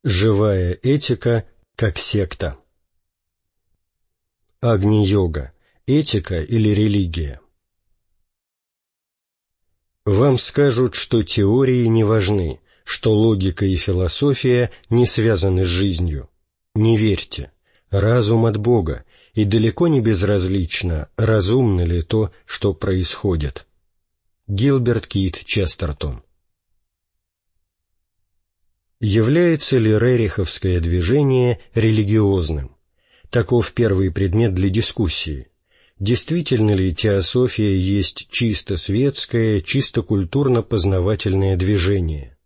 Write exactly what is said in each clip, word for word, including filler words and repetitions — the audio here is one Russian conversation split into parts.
Живая этика как секта. Агни-йога – этика или религия? Вам скажут, что теории не важны, что логика и философия не связаны с жизнью. Не верьте. Разум от Бога, и далеко не безразлично, разумно ли то, что происходит. Гилберт Кит Честертон. Является ли рериховское движение религиозным? Таков первый предмет для дискуссии. Действительно ли теософия есть чисто светское, чисто культурно-познавательное движение?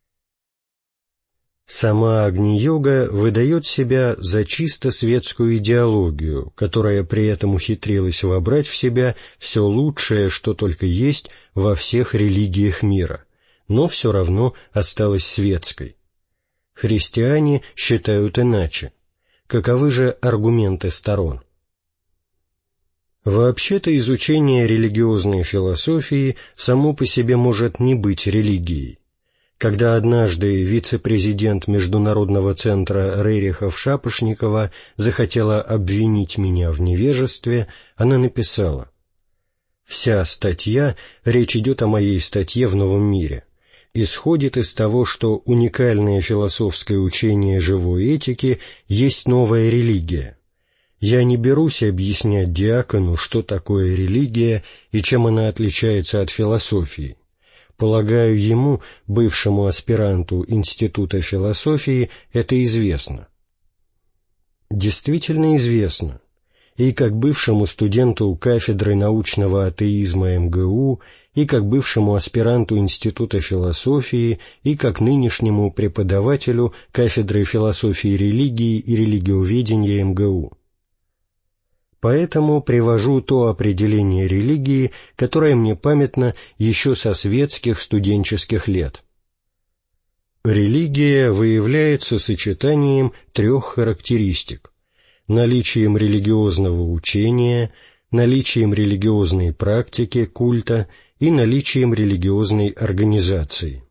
Сама Агни-йога выдает себя за чисто светскую идеологию, которая при этом ухитрилась вобрать в себя все лучшее, что только есть во всех религиях мира, но все равно осталась светской. Христиане считают иначе. Каковы же аргументы сторон? Вообще-то изучение религиозной философии само по себе может не быть религией. Когда однажды вице-президент Международного центра Рерихов-Шапошникова захотела обвинить меня в невежестве, она написала: «Вся статья, речь идет о моей статье в «Новом мире», исходит из того, что уникальное философское учение живой этики есть новая религия. Я не берусь объяснять диакону, что такое религия и чем она отличается от философии. Полагаю, ему, бывшему аспиранту Института философии, это известно». Действительно известно. И как бывшему студенту кафедры научного атеизма эм гэ у, и как бывшему аспиранту Института философии, и как нынешнему преподавателю кафедры философии религии и религиоведения эм гэ у. Поэтому привожу то определение религии, которое мне памятно еще со светских студенческих лет. Религия выявляется сочетанием трех характеристик: наличием религиозного учения, наличием религиозной практики, культа и наличием религиозной организации.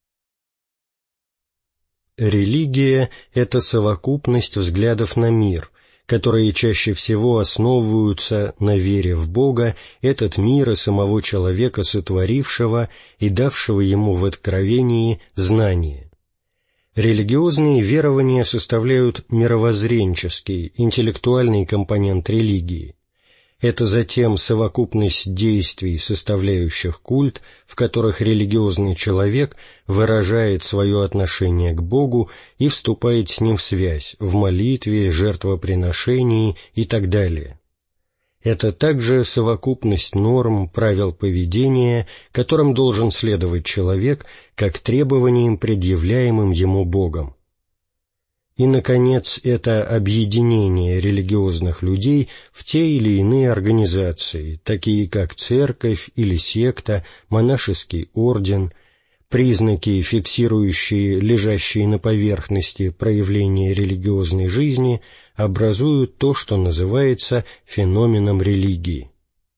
Религия — это совокупность взглядов на мир, которые чаще всего основываются на вере в Бога, этот мир и самого человека, сотворившего и давшего ему в откровении знание. Религиозные верования составляют мировоззренческий, интеллектуальный компонент религии. Это затем совокупность действий, составляющих культ, в которых религиозный человек выражает свое отношение к Богу и вступает с Ним в связь в молитве, жертвоприношении и так далее. Это также совокупность норм, правил поведения, которым должен следовать человек, как требованиям, предъявляемым ему Богом. И, наконец, это объединение религиозных людей в те или иные организации, такие как церковь или секта, монашеский орден, признаки, фиксирующие лежащие на поверхности проявления религиозной жизни, образуют то, что называется феноменом религии.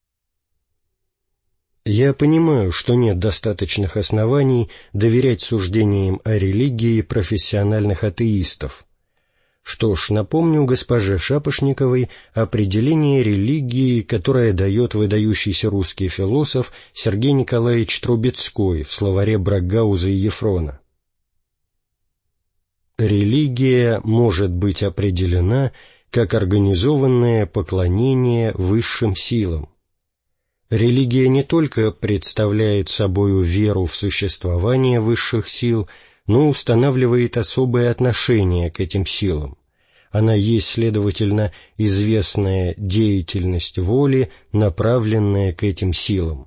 Я понимаю, что нет достаточных оснований доверять суждениям о религии профессиональных атеистов. Что ж, напомню госпоже Шапошниковой определение религии, которое дает выдающийся русский философ Сергей Николаевич Трубецкой в словаре Брагауза и Ефрона. Религия может быть определена как организованное поклонение высшим силам. Религия не только представляет собою веру в существование высших сил, но устанавливает особое отношение к этим силам. Она есть, следовательно, известная деятельность воли, направленная к этим силам.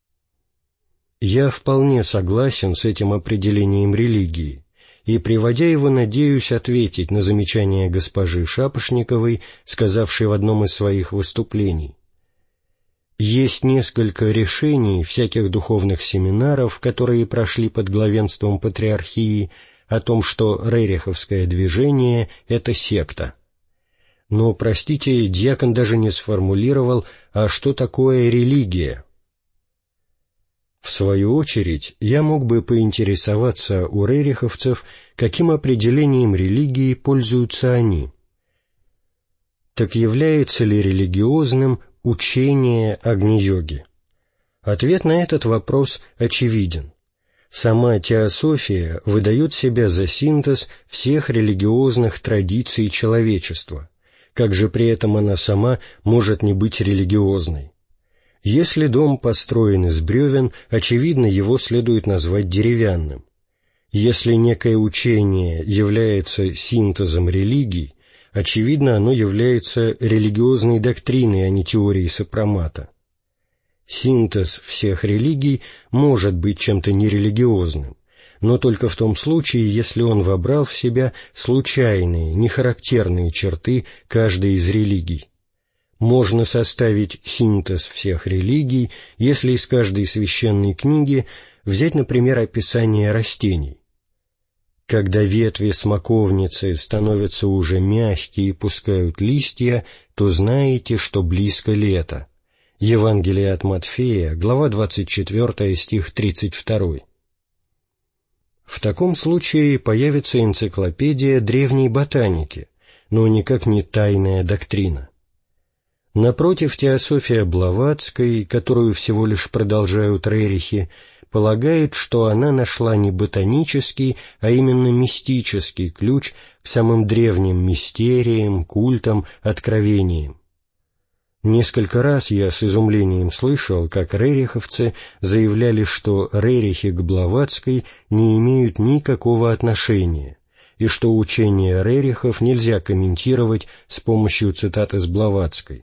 Я вполне согласен с этим определением религии, и, приводя его, надеюсь ответить на замечание госпожи Шапошниковой, сказавшей в одном из своих выступлений: есть несколько решений всяких духовных семинаров, которые прошли под главенством патриархии, о том, что рериховское движение — это секта. Но, простите, дьякон даже не сформулировал, а что такое религия? В свою очередь, я мог бы поинтересоваться у рериховцев, каким определением религии пользуются они. Так является ли религиозным учение Агни-йоги? Ответ на этот вопрос очевиден. Сама теософия выдает себя за синтез всех религиозных традиций человечества. Как же при этом она сама может не быть религиозной? Если дом построен из бревен, очевидно, его следует назвать деревянным. Если некое учение является синтезом религий, очевидно, оно является религиозной доктриной, а не теорией сопромата. Синтез всех религий может быть чем-то нерелигиозным, но только в том случае, если он вобрал в себя случайные, нехарактерные черты каждой из религий. Можно составить синтез всех религий, если из каждой священной книги взять, например, описание растений. Когда ветви смоковницы становятся уже мягкие и пускают листья, то знаете, что близко лето. Евангелие от Матфея, глава двадцать четвёртая, стих тридцать второй. В таком случае появится энциклопедия древней ботаники, но никак не тайная доктрина. Напротив, теософия Блаватской, которую всего лишь продолжают рерихи, полагает, что она нашла не ботанический, а именно мистический ключ к самым древним мистериям, культам, откровениям. Несколько раз я с изумлением слышал, как рериховцы заявляли, что рерихи к Блаватской не имеют никакого отношения, и что учение рерихов нельзя комментировать с помощью цитат из Блаватской.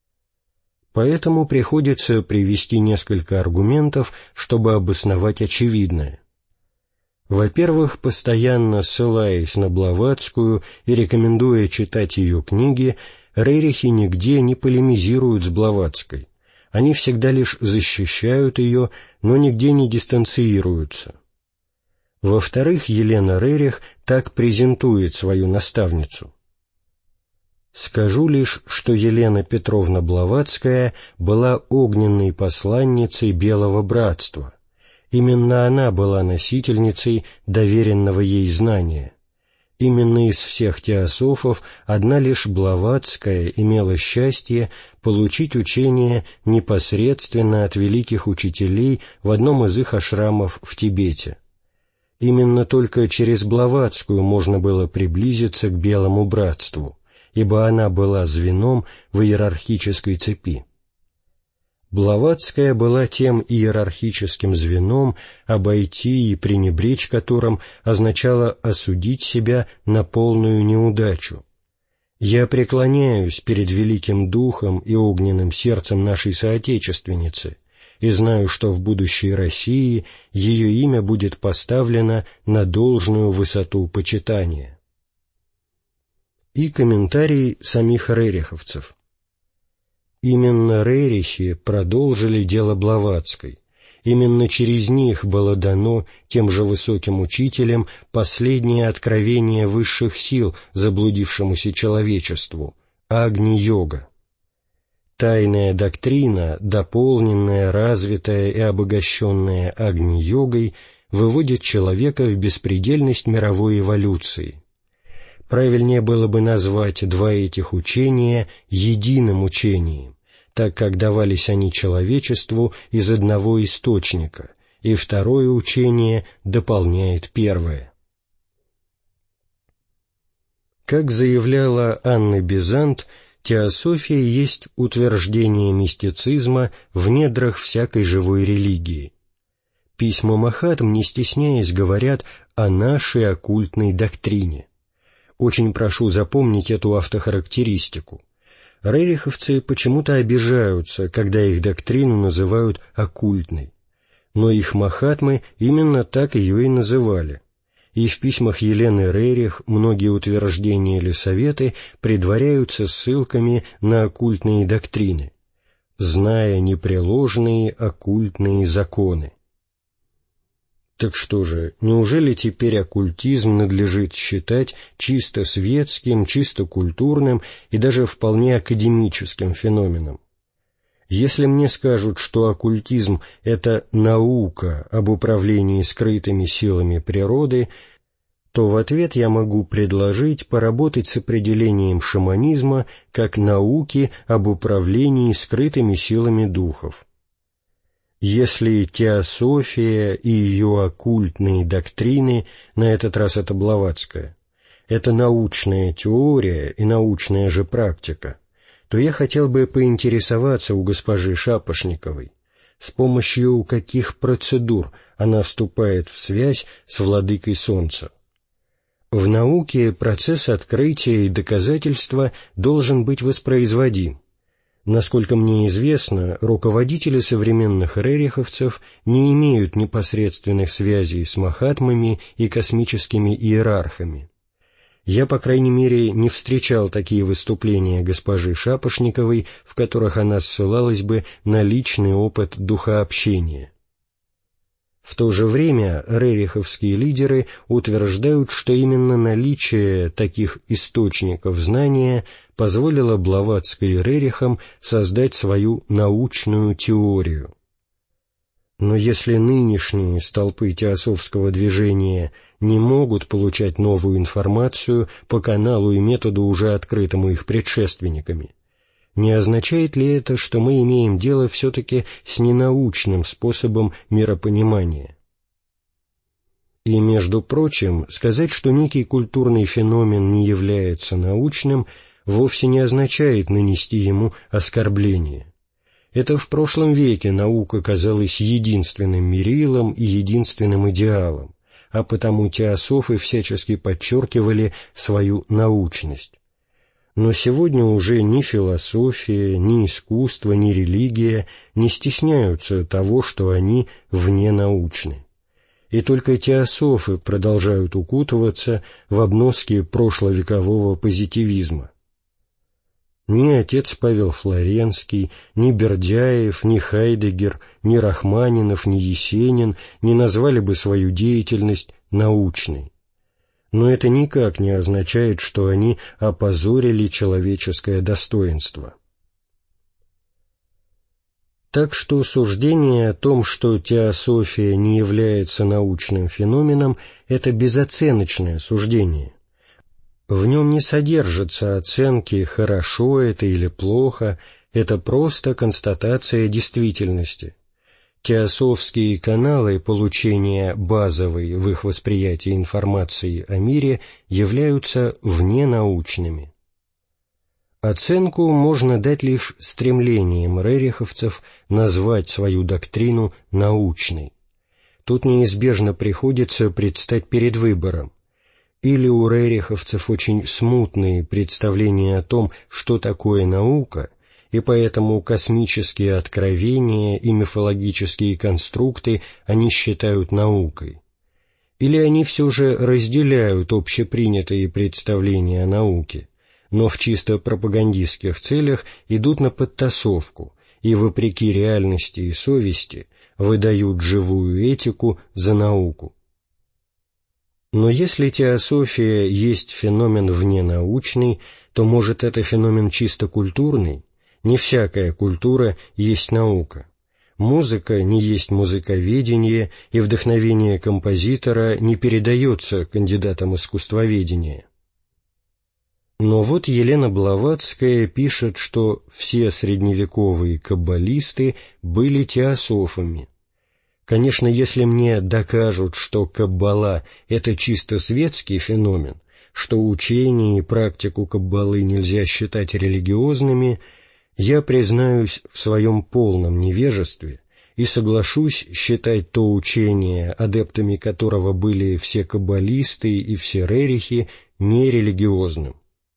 Поэтому приходится привести несколько аргументов, чтобы обосновать очевидное. Во-первых, постоянно ссылаясь на Блаватскую и рекомендуя читать ее книги, рерихи нигде не полемизируют с Блаватской. Они всегда лишь защищают ее, но нигде не дистанциируются. Во-вторых, Елена Рерих так презентует свою наставницу. Скажу лишь, что Елена Петровна Блаватская была огненной посланницей Белого Братства. Именно она была носительницей доверенного ей знания. Именно из всех теософов одна лишь Блаватская имела счастье получить учение непосредственно от великих учителей в одном из их ашрамов в Тибете. Именно только через Блаватскую можно было приблизиться к Белому Братству, ибо она была звеном в иерархической цепи. Блаватская была тем иерархическим звеном, обойти и пренебречь которым означало осудить себя на полную неудачу. Я преклоняюсь перед великим духом и огненным сердцем нашей соотечественницы и знаю, что в будущей России ее имя будет поставлено на должную высоту почитания. И комментарий самих рериховцев. Именно рерихи продолжили дело Блаватской. Именно через них было дано тем же высоким учителям последнее откровение высших сил заблудившемуся человечеству — Агни-йога. Тайная доктрина, дополненная, развитая и обогащенная Агни-йогой, выводит человека в беспредельность мировой эволюции. Правильнее было бы назвать два этих учения единым учением, так как давались они человечеству из одного источника, и второе учение дополняет первое. Как заявляла Анна Безант, теософия есть утверждение мистицизма в недрах всякой живой религии. Письма Махатм, не стесняясь, говорят о нашей оккультной доктрине. Очень прошу запомнить эту автохарактеристику. Рериховцы почему-то обижаются, когда их доктрину называют оккультной. Но их махатмы именно так ее и называли. И в письмах Елены Рерих многие утверждения или советы предваряются ссылками на оккультные доктрины, зная непреложные оккультные законы. Так что же, неужели теперь оккультизм надлежит считать чисто светским, чисто культурным и даже вполне академическим феноменом? Если мне скажут, что оккультизм — это наука об управлении скрытыми силами природы, то в ответ я могу предложить поработать с определением шаманизма как науки об управлении скрытыми силами духов. Если теософия и ее оккультные доктрины, на этот раз это Блаватская, это научная теория и научная же практика, то я хотел бы поинтересоваться у госпожи Шапошниковой, с помощью каких процедур она вступает в связь с владыкой Солнца. В науке процесс открытия и доказательства должен быть воспроизводим. Насколько мне известно, руководители современных рериховцев не имеют непосредственных связей с махатмами и космическими иерархами. Я, по крайней мере, не встречал такие выступления госпожи Шапошниковой, в которых она ссылалась бы на личный опыт духообщения. В то же время рериховские лидеры утверждают, что именно наличие таких источников знания позволило Блаватской и Рерихам создать свою научную теорию. Но если нынешние столпы теософского движения не могут получать новую информацию по каналу и методу, уже открытому их предшественниками, не означает ли это, что мы имеем дело все-таки с ненаучным способом миропонимания? И, между прочим, сказать, что некий культурный феномен не является научным, вовсе не означает нанести ему оскорбление. Это в прошлом веке наука казалась единственным мерилом и единственным идеалом, а потому теософы всячески подчеркивали свою научность. Но сегодня уже ни философия, ни искусство, ни религия не стесняются того, что они вненаучны. И только теософы продолжают укутываться в обноски прошловекового позитивизма. Ни отец Павел Флоренский, ни Бердяев, ни Хайдеггер, ни Рахманинов, ни Есенин не назвали бы свою деятельность научной. Но это никак не означает, что они опозорили человеческое достоинство. Так что суждение о том, что теософия не является научным феноменом, это безоценочное суждение. В нем не содержатся оценки «хорошо это» или «плохо», это просто констатация действительности. Теософские каналы получения базовой в их восприятии информации о мире являются вненаучными. Оценку можно дать лишь стремлением рериховцев назвать свою доктрину научной. Тут неизбежно приходится предстать перед выбором. Или у рериховцев очень смутные представления о том, что такое наука, и поэтому космические откровения и мифологические конструкты они считают наукой. Или они все же разделяют общепринятые представления о науке, но в чисто пропагандистских целях идут на подтасовку и, вопреки реальности и совести, выдают живую этику за науку. Но если теософия есть феномен вненаучный, то, может, это феномен чисто культурный? Не всякая культура есть наука. Музыка не есть музыковедение, и вдохновение композитора не передается кандидатам искусствоведения. Но вот Елена Блаватская пишет, что все средневековые каббалисты были теософами. Конечно, если мне докажут, что каббала — это чисто светский феномен, что учение и практику каббалы нельзя считать религиозными, я признаюсь в своем полном невежестве и соглашусь считать то учение, адептами которого были все каббалисты и все рерихи, нерелигиозным.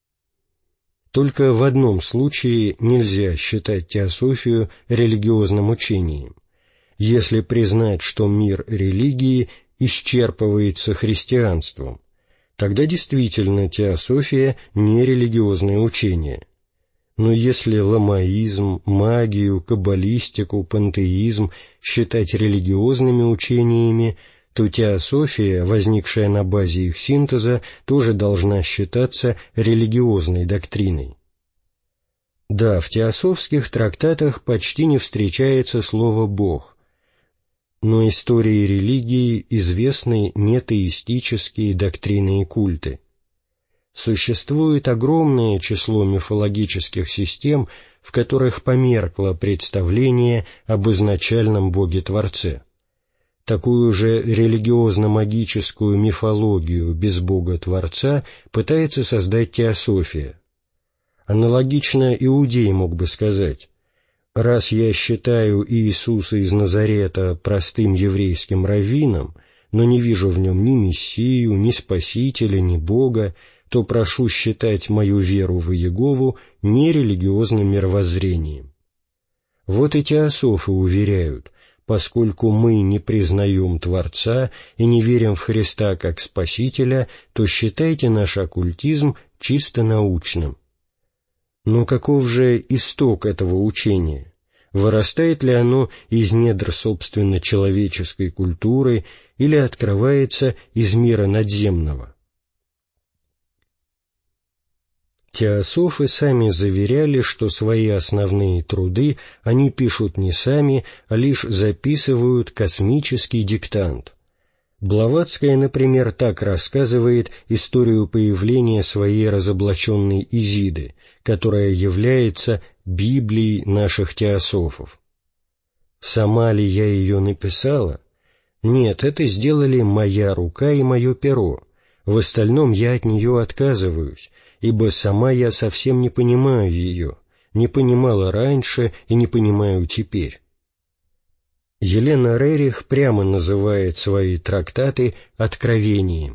Только в одном случае нельзя считать теософию религиозным учением: если признать, что мир религии исчерпывается христианством, тогда действительно теософия не религиозное учение. Но если ламаизм, магию, каббалистику, пантеизм считать религиозными учениями, то теософия, возникшая на базе их синтеза, тоже должна считаться религиозной доктриной. Да, в теософских трактатах почти не встречается слово «Бог», но истории религии известны нетеистические доктрины и культы. Существует огромное число мифологических систем, в которых померкло представление об изначальном Боге-Творце. Такую же религиозно-магическую мифологию без Бога-Творца пытается создать теософия. Аналогично иудей мог бы сказать: «Раз я считаю Иисуса из Назарета простым еврейским раввином, но не вижу в нем ни Мессию, ни Спасителя, ни Бога, то прошу считать мою веру в Иегову нерелигиозным мировоззрением». Вот и теософы уверяют: поскольку мы не признаем Творца и не верим в Христа как Спасителя, то считайте наш оккультизм чисто научным. Но каков же исток этого учения? Вырастает ли оно из недр собственно человеческой культуры или открывается из мира надземного? Теософы сами заверяли, что свои основные труды они пишут не сами, а лишь записывают космический диктант. Блаватская, например, так рассказывает историю появления своей разоблаченной Изиды, которая является Библией наших теософов. Сама ли я ее написала? Нет, это сделали моя рука и мое перо. В остальном я от нее отказываюсь, ибо сама я совсем не понимаю ее, не понимала раньше и не понимаю теперь. Елена Рерих прямо называет свои трактаты откровением.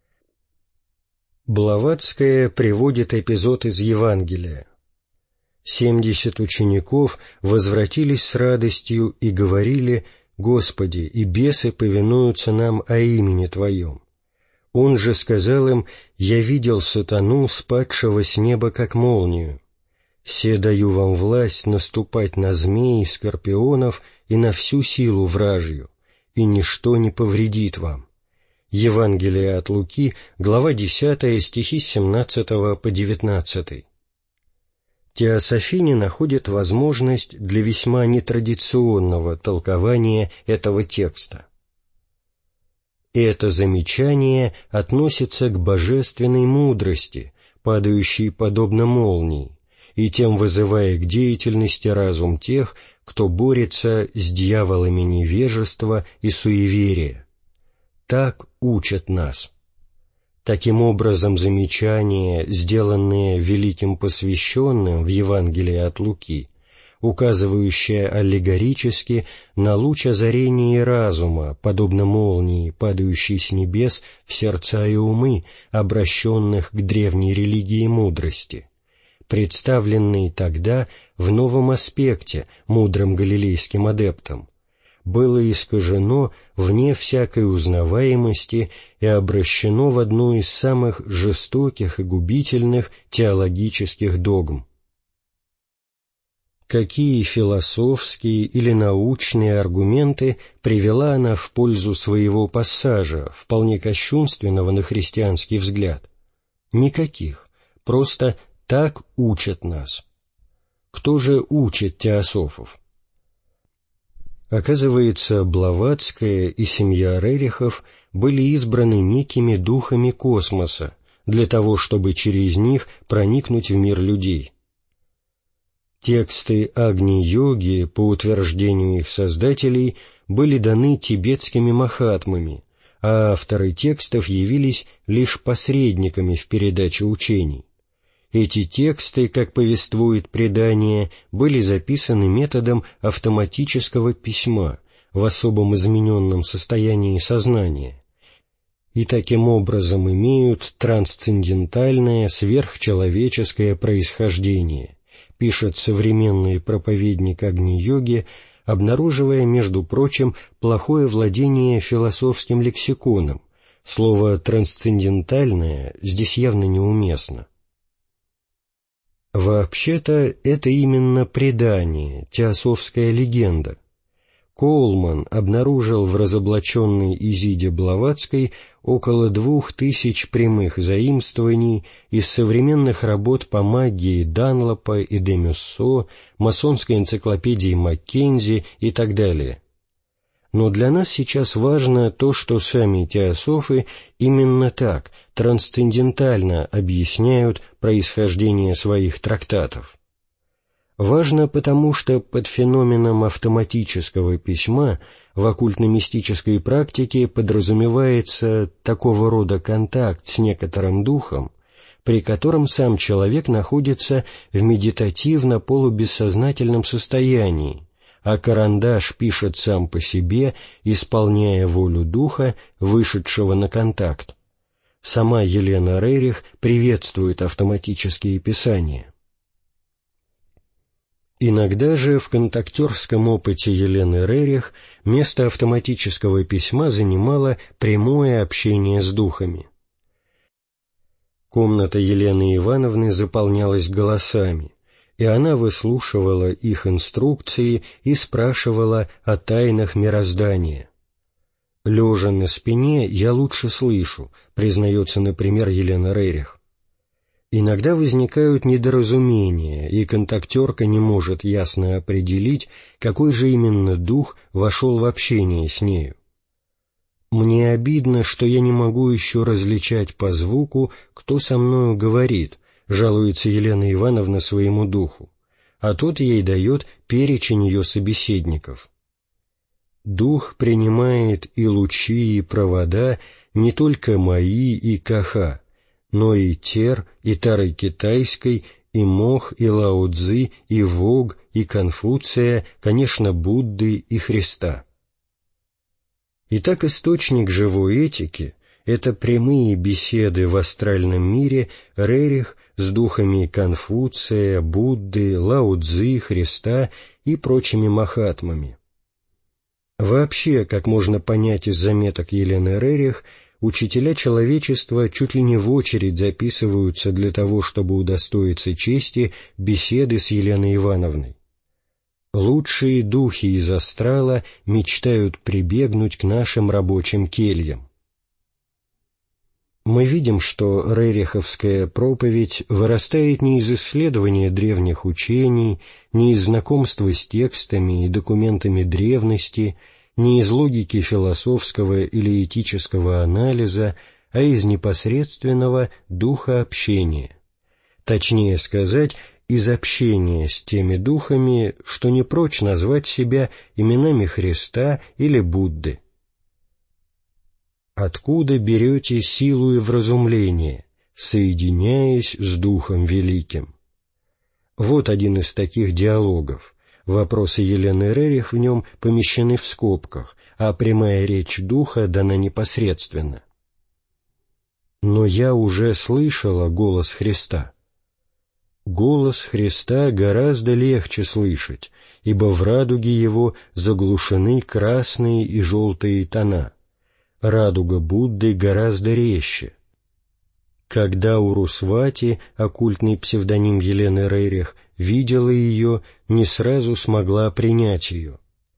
Блаватская приводит эпизод из Евангелия. «Семьдесят учеников возвратились с радостью и говорили: Господи, и бесы повинуются нам о имени Твоем. Он же сказал им: Я видел сатану, спадшего с неба, как молнию. Се даю вам власть наступать на змей и скорпионов и на всю силу вражью, и ничто не повредит вам». Евангелие от Луки, глава десятая, стихи с семнадцатого по девятнадцатый. Теософине находят возможность для весьма нетрадиционного толкования этого текста. Это замечание относится к божественной мудрости, падающей подобно молнии, и тем вызывая к деятельности разум тех, кто борется с дьяволами невежества и суеверия. Так учат нас. Таким образом, замечания, сделанные великим посвященным в Евангелии от Луки, указывающее аллегорически на луч озарения разума, подобно молнии, падающей с небес в сердца и умы, обращенных к древней религии мудрости, представленный тогда в новом аспекте мудрым галилейским адептам, было искажено вне всякой узнаваемости и обращено в одну из самых жестоких и губительных теологических догм. Какие философские или научные аргументы привела она в пользу своего пассажа, вполне кощунственного на христианский взгляд? Никаких, просто так учат нас. Кто же учит теософов? Оказывается, Блаватская и семья Рерихов были избраны некими духами космоса для того, чтобы через них проникнуть в мир людей. Тексты Агни-йоги, по утверждению их создателей, были даны тибетскими махатмами, а авторы текстов явились лишь посредниками в передаче учений. Эти тексты, как повествует предание, были записаны методом автоматического письма в особом измененном состоянии сознания и таким образом имеют трансцендентальное сверхчеловеческое происхождение, пишет современный проповедник Агни-йоги, обнаруживая, между прочим, плохое владение философским лексиконом. Слово «трансцендентальное» здесь явно неуместно. Вообще-то это именно предание, теософская легенда. Коулман обнаружил в разоблаченной Изиде Блаватской около двух тысяч прямых заимствований из современных работ по магии Данлопа и де Мюссо, масонской энциклопедии Маккензи и так далее. Но для нас сейчас важно то, что сами теософы именно так, трансцендентально объясняют происхождение своих трактатов. Важно потому, что под феноменом автоматического письма в оккультно-мистической практике подразумевается такого рода контакт с некоторым духом, при котором сам человек находится в медитативно-полубессознательном состоянии, а карандаш пишет сам по себе, исполняя волю духа, вышедшего на контакт. Сама Елена Рерих приветствует автоматические писания. Иногда же в контактерском опыте Елены Рерих место автоматического письма занимало прямое общение с духами. Комната Елены Ивановны заполнялась голосами, и она выслушивала их инструкции и спрашивала о тайнах мироздания. «Лежа на спине, я лучше слышу», признается, например, Елена Рерих. Иногда возникают недоразумения, и контактерка не может ясно определить, какой же именно дух вошел в общение с нею. «Мне обидно, что я не могу еще различать по звуку, кто со мною говорит», жалуется Елена Ивановна своему духу, а тот ей дает перечень ее собеседников. «Дух принимает и лучи, и провода, не только мои и Каха, но и Тер, и Тары Китайской, и Мох, и Лао-Цзы, и Вог, и Конфуция, конечно, Будды и Христа». Итак, источник живой этики — это прямые беседы в астральном мире Рерих с духами Конфуция, Будды, Лао-Цзы, Христа и прочими махатмами. Вообще, как можно понять из заметок Елены Рерих, учителя человечества чуть ли не в очередь записываются для того, чтобы удостоиться чести беседы с Еленой Ивановной. Лучшие духи из астрала мечтают прибегнуть к нашим рабочим кельям. Мы видим, что рериховская проповедь вырастает не из исследования древних учений, не из знакомства с текстами и документами древности, не из логики философского или этического анализа, а из непосредственного духа общения. Точнее сказать, из общения с теми духами, что не прочь назвать себя именами Христа или Будды. «Откуда берете силу и вразумление, соединяясь с Духом Великим?» Вот один из таких диалогов. Вопросы Елены Рерих в нем помещены в скобках, а прямая речь Духа дана непосредственно. «Но я уже слышала голос Христа». Голос Христа гораздо легче слышать, ибо в радуге его заглушены красные и желтые тона. Радуга Будды гораздо резче. Когда Урусвати, оккультный псевдоним Елены Рерих, видела ее, не сразу смогла принять ее.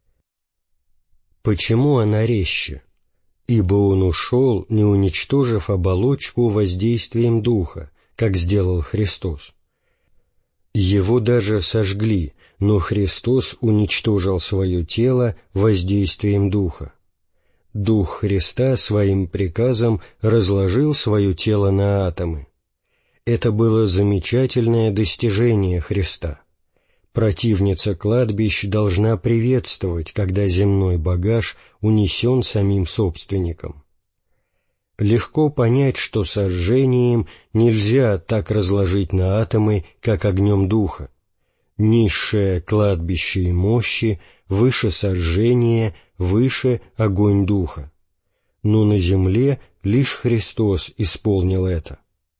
Почему она резче? Ибо он ушел, не уничтожив оболочку воздействием Духа, как сделал Христос. Его даже сожгли, но Христос уничтожил свое тело воздействием Духа. Дух Христа своим приказом разложил свое тело на атомы. Это было замечательное достижение Христа. Противница кладбищ должна приветствовать, когда земной багаж унесен самим собственником. Легко понять, что сожжением нельзя так разложить на атомы, как огнем Духа. Низшее кладбище и мощи, выше сожжения, выше огонь Духа. Но на земле лишь Христос исполнил это.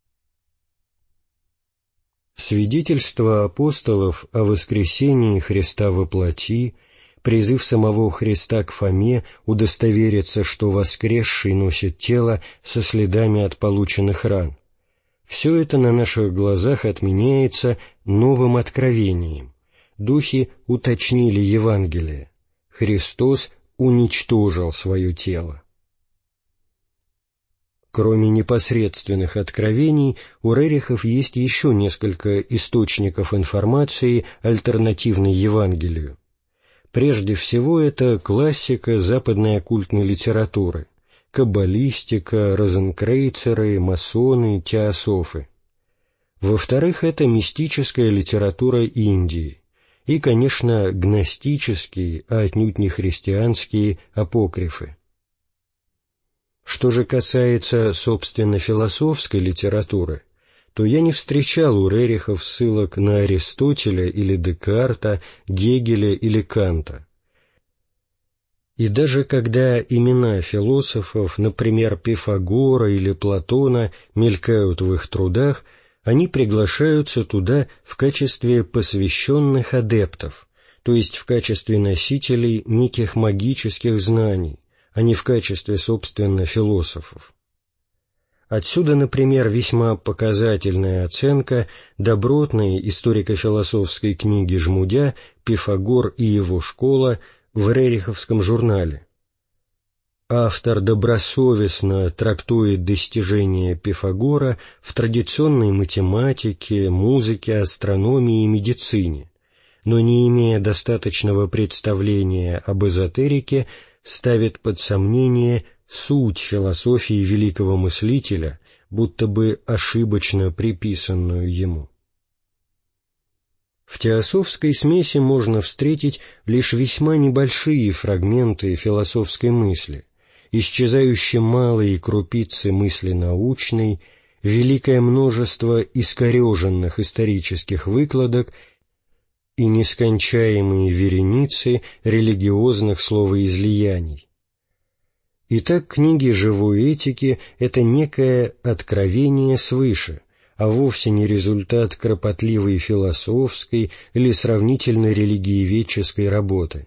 Свидетельство апостолов о воскресении Христа во плоти, призыв самого Христа к Фоме удостовериться, что воскресший носит тело со следами от полученных ран. Все это на наших глазах отменяется новым откровением. Духи уточнили Евангелие. Христос уничтожил свое тело. Кроме непосредственных откровений, у Рерихов есть еще несколько источников информации, альтернативной Евангелию. Прежде всего, это классика западной оккультной литературы, каббалистика, розенкрейцеры, масоны, теософы. Во-вторых, это мистическая литература Индии и, конечно, гностические, а отнюдь не христианские апокрифы. Что же касается, собственно, философской литературы, то я не встречал у Рерихов ссылок на Аристотеля или Декарта, Гегеля или Канта. И даже когда имена философов, например, Пифагора или Платона, мелькают в их трудах, они приглашаются туда в качестве посвященных адептов, то есть в качестве носителей неких магических знаний, а не в качестве, собственно, философов. Отсюда, например, весьма показательная оценка добротной историко-философской книги Жмудя «Пифагор и его школа» в Рериховском журнале. Автор добросовестно трактует достижения Пифагора в традиционной математике, музыке, астрономии и медицине, но, не имея достаточного представления об эзотерике, ставит под сомнение суть философии великого мыслителя, будто бы ошибочно приписанную ему. В теософской смеси можно встретить лишь весьма небольшие фрагменты философской мысли, исчезающие малые крупицы мысли научной, великое множество искореженных исторических выкладок и нескончаемые вереницы религиозных словоизлияний. Итак, книги живой этики — это некое откровение свыше, а вовсе не результат кропотливой философской или сравнительно религиеведческой работы.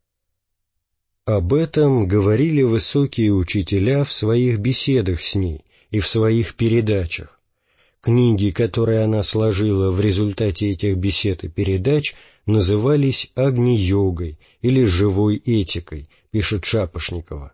Об этом говорили высокие учителя в своих беседах с ней и в своих передачах. Книги, которые она сложила в результате этих бесед и передач, назывались Агни-йогой или живой этикой, пишет Шапошникова.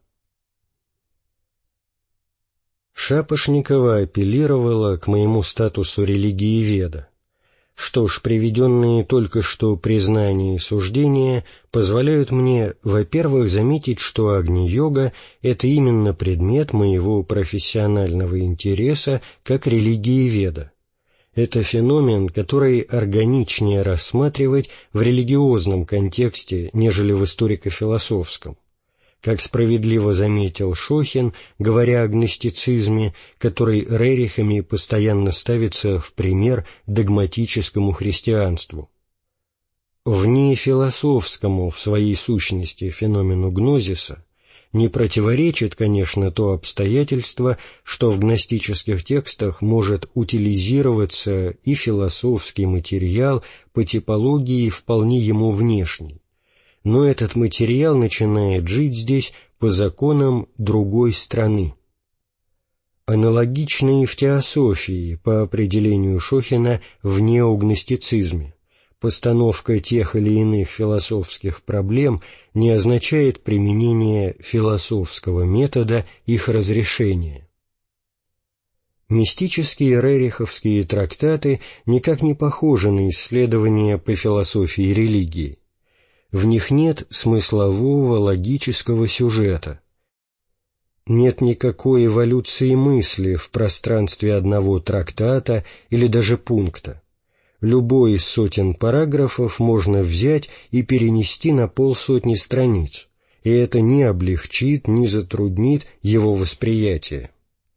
Шапошникова апеллировала к моему статусу религиеведа. Что ж, приведенные только что признания и суждения позволяют мне, во-первых, заметить, что Агни-йога — это именно предмет моего профессионального интереса как религиеведа. Это феномен, который органичнее рассматривать в религиозном контексте, нежели в историко-философском. Как справедливо заметил Шохин, говоря о гностицизме, который Рерихами постоянно ставится в пример догматическому христианству. Вне философскому в своей сущности феномену гнозиса не противоречит, конечно, то обстоятельство, что в гностических текстах может утилизироваться и философский материал по типологии вполне ему внешний. Но этот материал начинает жить здесь по законам другой страны. Аналогично и в теософии, по определению Шохина, в неогностицизме. Постановка тех или иных философских проблем не означает применение философского метода их разрешения. Мистические рериховские трактаты никак не похожи на исследования по философии религии. В них нет смыслового логического сюжета. Нет никакой эволюции мысли в пространстве одного трактата или даже пункта. Любой из сотен параграфов можно взять и перенести на полсотни страниц, и это не облегчит, не затруднит его восприятие.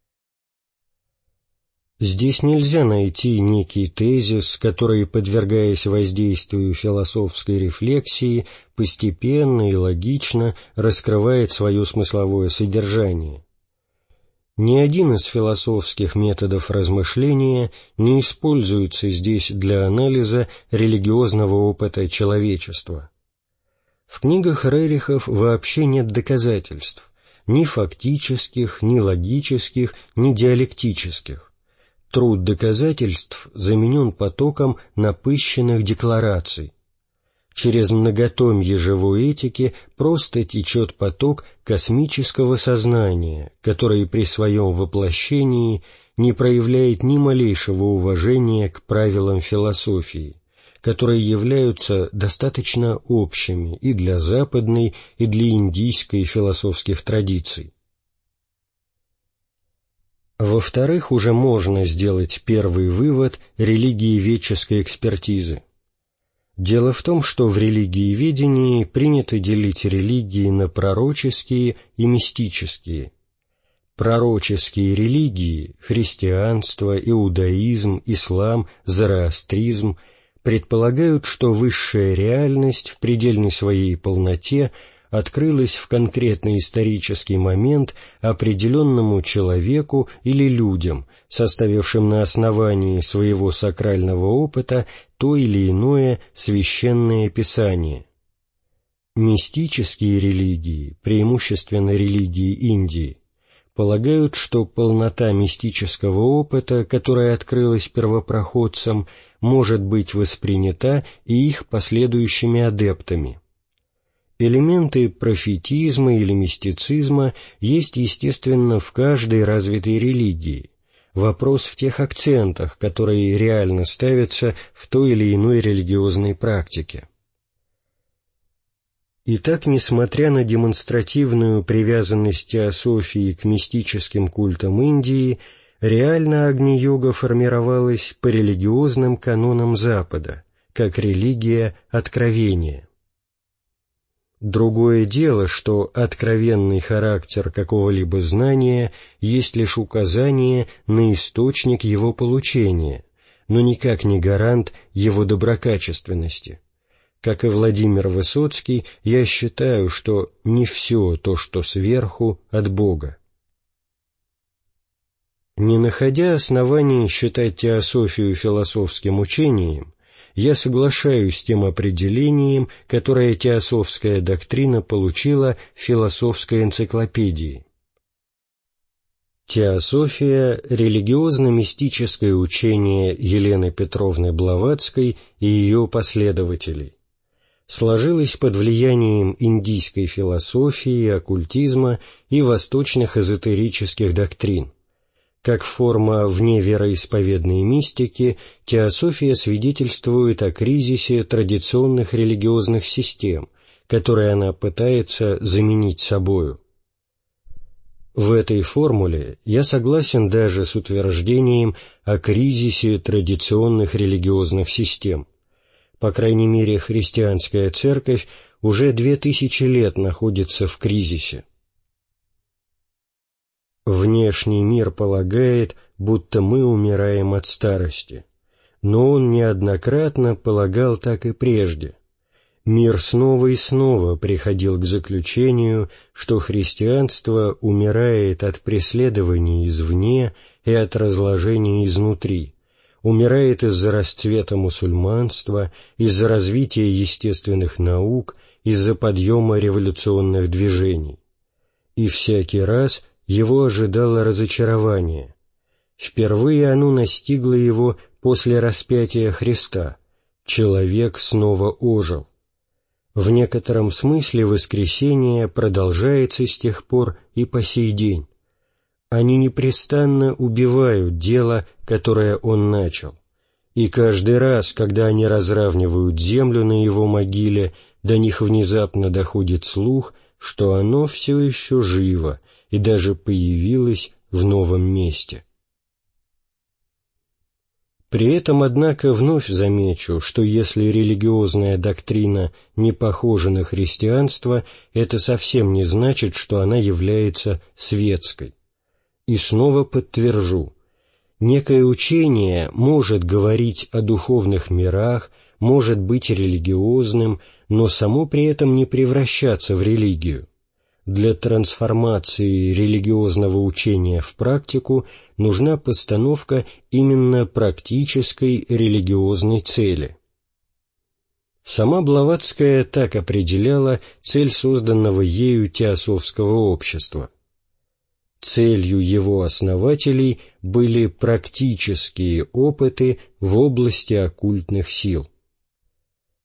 Здесь нельзя найти некий тезис, который, подвергаясь воздействию философской рефлексии, постепенно и логично раскрывает свое смысловое содержание. Ни один из философских методов размышления не используется здесь для анализа религиозного опыта человечества. В книгах Рерихов вообще нет доказательств, ни фактических, ни логических, ни диалектических. Труд доказательств заменен потоком напыщенных деклараций. Через многотомье живой этики просто течет поток космического сознания, которое при своем воплощении не проявляет ни малейшего уважения к правилам философии, которые являются достаточно общими и для западной, и для индийской философских традиций. Во-вторых, уже можно сделать первый вывод религиеведческой экспертизы. Дело в том, что в религиеведении принято делить религии на пророческие и мистические. Пророческие религии — христианство, иудаизм, ислам, зороастризм — предполагают, что высшая реальность в предельной своей полноте открылась в конкретный исторический момент определенному человеку или людям, составившим на основании своего сакрального опыта то или иное священное писание. Мистические религии, преимущественно религии Индии, полагают, что полнота мистического опыта, которая открылась первопроходцам, может быть воспринята и их последующими адептами. Элементы профетизма или мистицизма есть, естественно, в каждой развитой религии. Вопрос в тех акцентах, которые реально ставятся в той или иной религиозной практике. Итак, несмотря на демонстративную привязанность теософии к мистическим культам Индии, реально Агни-йога формировалась по религиозным канонам Запада, как религия откровения. Другое дело, что откровенный характер какого-либо знания есть лишь указание на источник его получения, но никак не гарант его доброкачественности. Как и Владимир Высоцкий, я считаю, что не все то, что сверху, от Бога. Не находя оснований считать теософию философским учением, я соглашаюсь с тем определением, которое теософская доктрина получила в философской энциклопедии. Теософия — религиозно-мистическое учение Елены Петровны Блаватской и ее последователей. Сложилась под влиянием индийской философии, оккультизма и восточных эзотерических доктрин. Как форма вневероисповедной мистики, теософия свидетельствует о кризисе традиционных религиозных систем, которые она пытается заменить собою. В этой формуле я согласен даже с утверждением о кризисе традиционных религиозных систем. По крайней мере, христианская церковь уже две тысячи лет находится в кризисе. Внешний мир полагает, будто мы умираем от старости, но он неоднократно полагал так и прежде. Мир снова и снова приходил к заключению, что христианство умирает от преследований извне и от разложения изнутри, умирает из-за расцвета мусульманства, из-за развития естественных наук, из-за подъема революционных движений. И всякий раз его ожидало разочарование. Впервые оно настигло его после распятия Христа. Человек снова ожил. В некотором смысле воскресение продолжается с тех пор и по сей день. Они непрестанно убивают дело, которое он начал. И каждый раз, когда они разравнивают землю на его могиле, до них внезапно доходит слух, что оно все еще живо и даже появилось в новом месте. При этом, однако, вновь замечу, что если религиозная доктрина не похожа на христианство, это совсем не значит, что она является светской. И снова подтвержу, некое учение может говорить о духовных мирах, может быть религиозным, но само при этом не превращаться в религию. Для трансформации религиозного учения в практику нужна постановка именно практической религиозной цели. Сама Блаватская так определяла цель созданного ею теософского общества. Целью его основателей были практические опыты в области оккультных сил.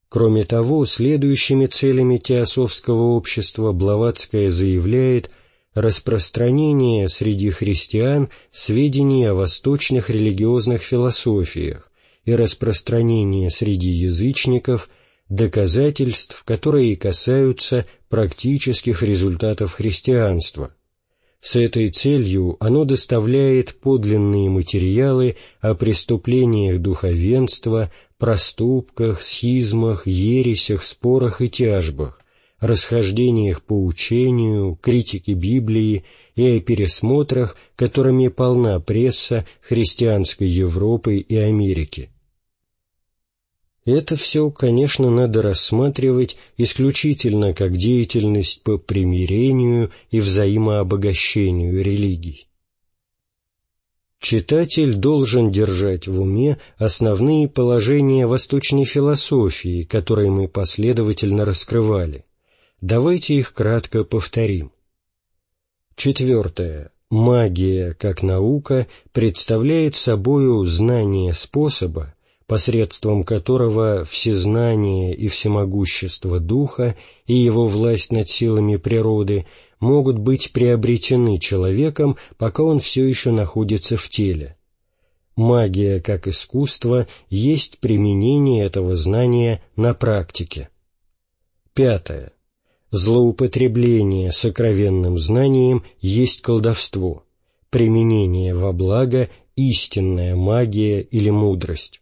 Кроме того, следующими целями теософского общества Блаватская заявляет распространение среди христиан сведений о восточных религиозных философиях и распространение среди язычников доказательств, которые касаются практических результатов христианства. С этой целью оно доставляет подлинные материалы о преступлениях духовенства, проступках, схизмах, ересях, спорах и тяжбах, расхождениях по учению, критике Библии и о пересмотрах, которыми полна пресса христианской Европы и Америки. Это все, конечно, надо рассматривать исключительно как деятельность по примирению и взаимообогащению религий. Читатель должен держать в уме основные положения восточной философии, которые мы последовательно раскрывали. Давайте их кратко повторим. Четвертое. Магия, как наука, представляет собою знание способа, посредством которого всезнание и всемогущество Духа и его власть над силами природы могут быть приобретены человеком, пока он все еще находится в теле. Магия, как искусство, есть применение этого знания на практике. Пятое. Злоупотребление сокровенным знанием есть колдовство, применение во благо – истинная магия или мудрость.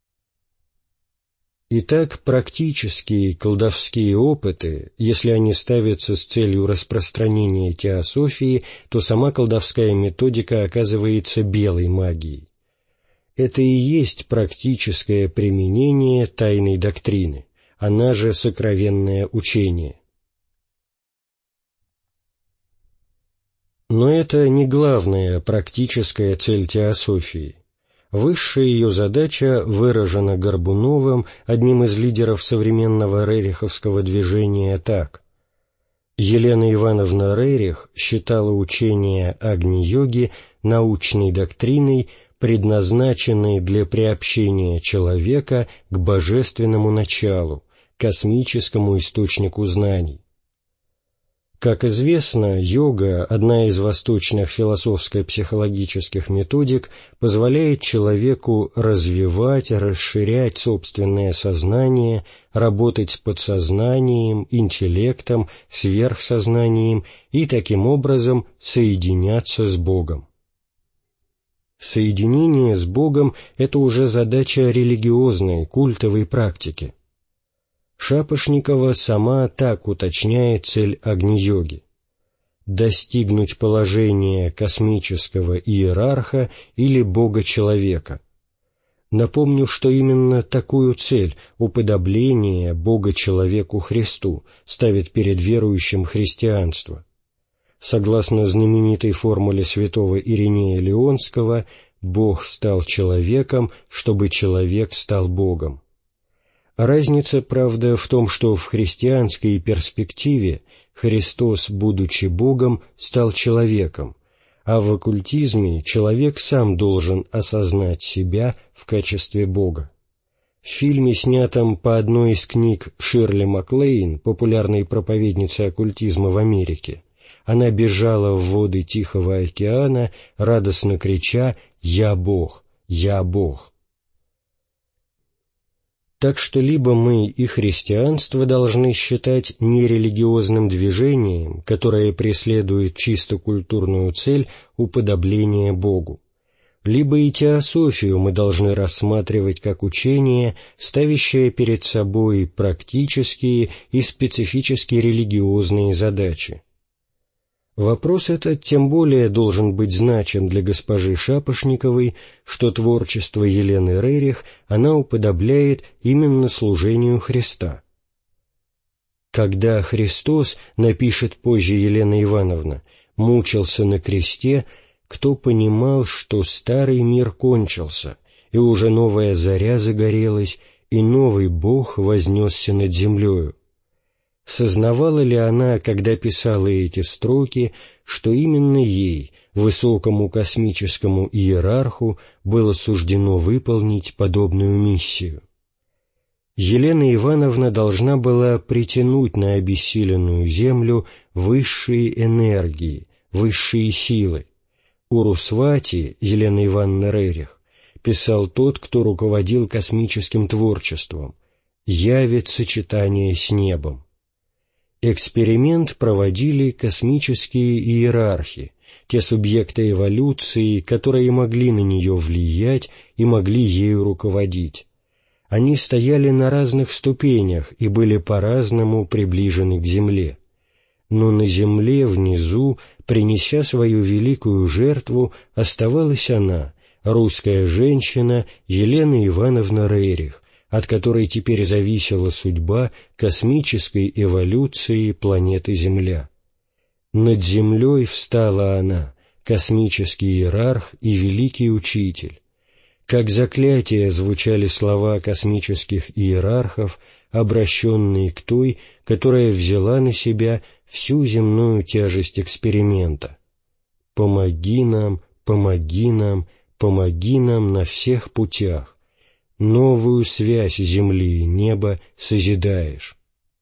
Итак, практические колдовские опыты, если они ставятся с целью распространения теософии, то сама колдовская методика оказывается белой магией. Это и есть практическое применение тайной доктрины, она же сокровенное учение. Но это не главная практическая цель теософии. Высшая ее задача выражена Горбуновым, одним из лидеров современного рериховского движения, так. Елена Ивановна Рерих считала учение Агни-йоги научной доктриной, предназначенной для приобщения человека к божественному началу, космическому источнику знаний. Как известно, йога, одна из восточных философско-психологических методик, позволяет человеку развивать, расширять собственное сознание, работать с подсознанием, интеллектом, сверхсознанием и таким образом соединяться с Богом. Соединение с Богом – это уже задача религиозной, культовой практики. Шапошникова сама так уточняет цель Агни-йоги – достигнуть положения космического иерарха или бога-человека. Напомню, что именно такую цель – уподобление бога-человеку Христу – ставит перед верующим христианство. Согласно знаменитой формуле святого Иринея Леонского, Бог стал человеком, чтобы человек стал Богом. Разница, правда, в том, что в христианской перспективе Христос, будучи Богом, стал человеком, а в оккультизме человек сам должен осознать себя в качестве Бога. В фильме, снятом по одной из книг Ширли Маклейн, популярной проповедницы оккультизма в Америке, она бежала в воды Тихого океана, радостно крича «Я Бог! Я Бог!». Так что либо мы и христианство должны считать нерелигиозным движением, которое преследует чисто культурную цель уподобления Богу, либо и теософию мы должны рассматривать как учение, ставящее перед собой практические и специфически религиозные задачи. Вопрос этот тем более должен быть значим для госпожи Шапошниковой, что творчество Елены Рерих она уподобляет именно служению Христа. Когда Христос, напишет позже Елена Ивановна, мучился на кресте, кто понимал, что старый мир кончился, и уже новая заря загорелась, и новый Бог вознесся над землею? Сознавала ли она, когда писала эти строки, что именно ей, высокому космическому иерарху, было суждено выполнить подобную миссию? Елена Ивановна должна была притянуть на обессиленную землю высшие энергии, высшие силы. Урусвати, Елена Ивановна Рерих, писал тот, кто руководил космическим творчеством, явит сочетание с небом. Эксперимент проводили космические иерархи, те субъекты эволюции, которые могли на нее влиять и могли ею руководить. Они стояли на разных ступенях и были по-разному приближены к Земле. Но на Земле, внизу, принеся свою великую жертву, оставалась она, русская женщина Елена Ивановна Рерих, от которой теперь зависела судьба космической эволюции планеты Земля. Над Землей встала она, космический иерарх и великий учитель. Как заклятие звучали слова космических иерархов, обращенные к той, которая взяла на себя всю земную тяжесть эксперимента. «Помоги нам, помоги нам, помоги нам на всех путях. Новую связь земли и неба созидаешь».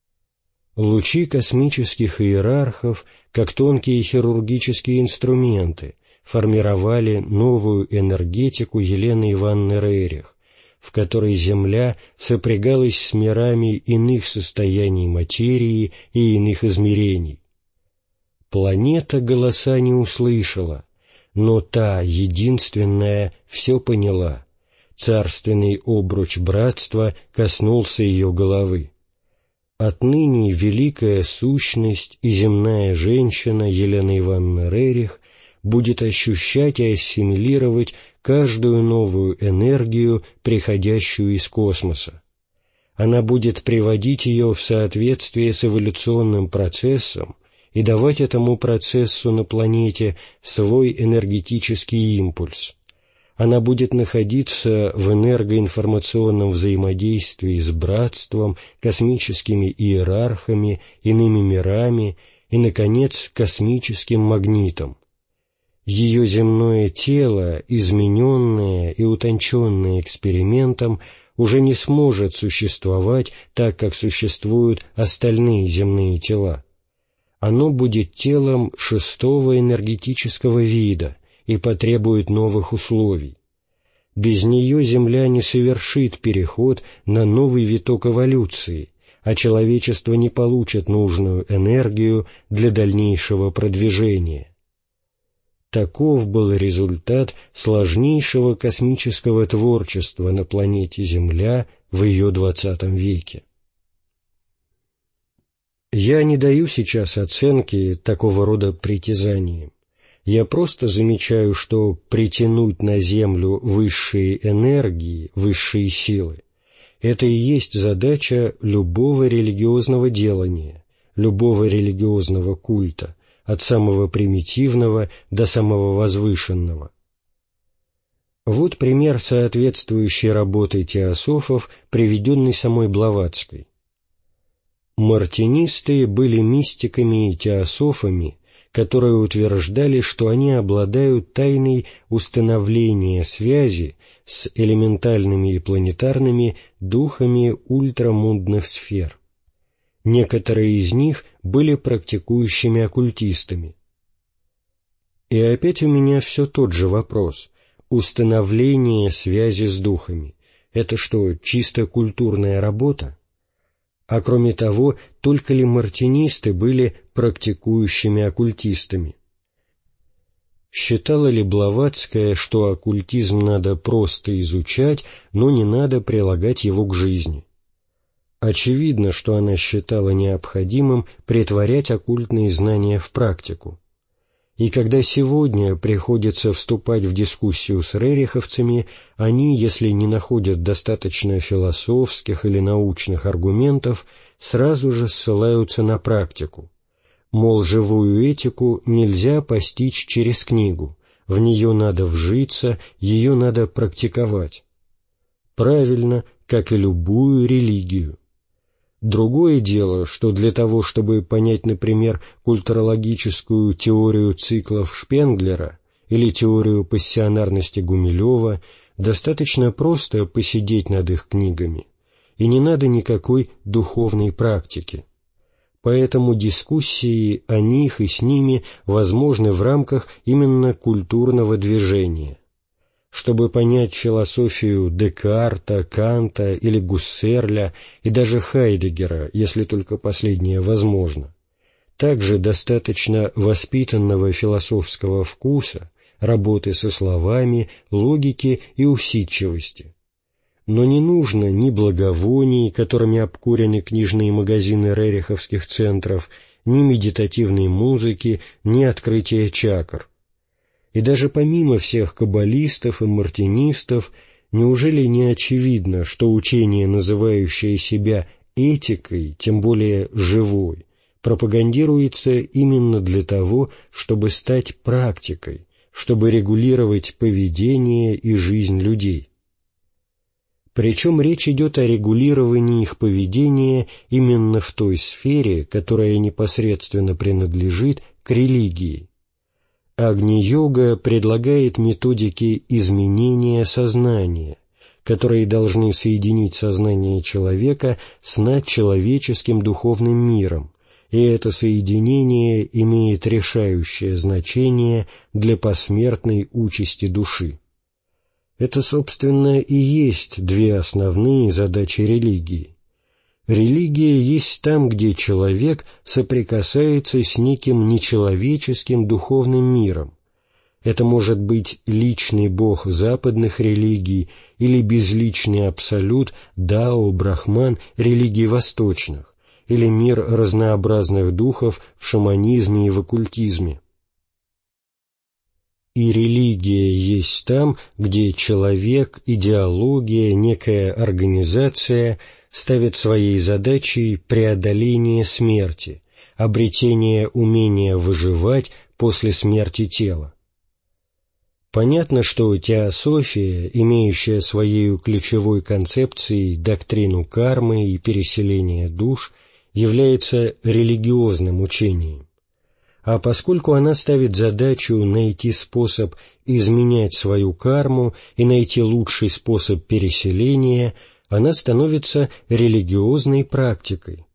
Лучи космических иерархов, как тонкие хирургические инструменты, формировали новую энергетику Елены Ивановны Рерих, в которой Земля сопрягалась с мирами иных состояний материи и иных измерений. Планета голоса не услышала, но та, единственная, все поняла. Царственный обруч братства коснулся ее головы. Отныне великая сущность и земная женщина Елена Ивановна Рерих будет ощущать и ассимилировать каждую новую энергию, приходящую из космоса. Она будет приводить ее в соответствие с эволюционным процессом и давать этому процессу на планете свой энергетический импульс. Она будет находиться в энергоинформационном взаимодействии с братством, космическими иерархами, иными мирами и, наконец, космическим магнитом. Ее земное тело, измененное и утонченное экспериментом, уже не сможет существовать так, как существуют остальные земные тела. Оно будет телом шестого энергетического вида и потребует новых условий. Без нее Земля не совершит переход на новый виток эволюции, а человечество не получит нужную энергию для дальнейшего продвижения. Таков был результат сложнейшего космического творчества на планете Земля в ее двадцатом веке. Я не даю сейчас оценки такого рода притязаниям. Я просто замечаю, что притянуть на Землю высшие энергии, высшие силы — это и есть задача любого религиозного делания, любого религиозного культа, от самого примитивного до самого возвышенного. Вот пример соответствующей работы теософов, приведенный самой Блаватской. Мартинисты были мистиками и теософами, которые утверждали, что они обладают тайной установления связи с элементальными и планетарными духами ультрамундных сфер. Некоторые из них были практикующими оккультистами. И опять у меня все тот же вопрос. Установление связи с духами — это что, чисто культурная работа? А кроме того, только ли мартинисты были практикующими оккультистами? Считала ли Блаватская, что оккультизм надо просто изучать, но не надо прилагать его к жизни? Очевидно, что она считала необходимым претворять оккультные знания в практику. И когда сегодня приходится вступать в дискуссию с рериховцами, они, если не находят достаточно философских или научных аргументов, сразу же ссылаются на практику. Мол, живую этику нельзя постичь через книгу, в нее надо вжиться, ее надо практиковать. Правильно, как и любую религию. Другое дело, что для того, чтобы понять, например, культурологическую теорию циклов Шпенглера или теорию пассионарности Гумилева, достаточно просто посидеть над их книгами, и не надо никакой духовной практики. Поэтому дискуссии о них и с ними возможны в рамках именно культурного движения. Чтобы понять философию Декарта, Канта или Гуссерля и даже Хайдеггера, если только последнее возможно, также достаточно воспитанного философского вкуса, работы со словами, логики и усидчивости. Но не нужно ни благовоний, которыми обкурены книжные магазины рериховских центров, ни медитативной музыки, ни открытия чакр. И даже помимо всех каббалистов и мартинистов, неужели не очевидно, что учение, называющее себя этикой, тем более живой, пропагандируется именно для того, чтобы стать практикой, чтобы регулировать поведение и жизнь людей? Причем речь идет о регулировании их поведения именно в той сфере, которая непосредственно принадлежит к религии. Агни-йога предлагает методики изменения сознания, которые должны соединить сознание человека с надчеловеческим духовным миром, и это соединение имеет решающее значение для посмертной участи души. Это, собственно, и есть две основные задачи религии. Религия есть там, где человек соприкасается с неким нечеловеческим духовным миром. Это может быть личный бог западных религий или безличный абсолют, дао, брахман религий восточных, или мир разнообразных духов в шаманизме и в оккультизме. И религия есть там, где человек, идеология, некая организация ставят своей задачей преодоление смерти, обретение умения выживать после смерти тела. Понятно, что теософия, имеющая своей ключевой концепцией доктрину кармы и переселения душ, является религиозным учением. А поскольку она ставит задачу найти способ изменять свою карму и найти лучший способ переселения, она становится религиозной практикой.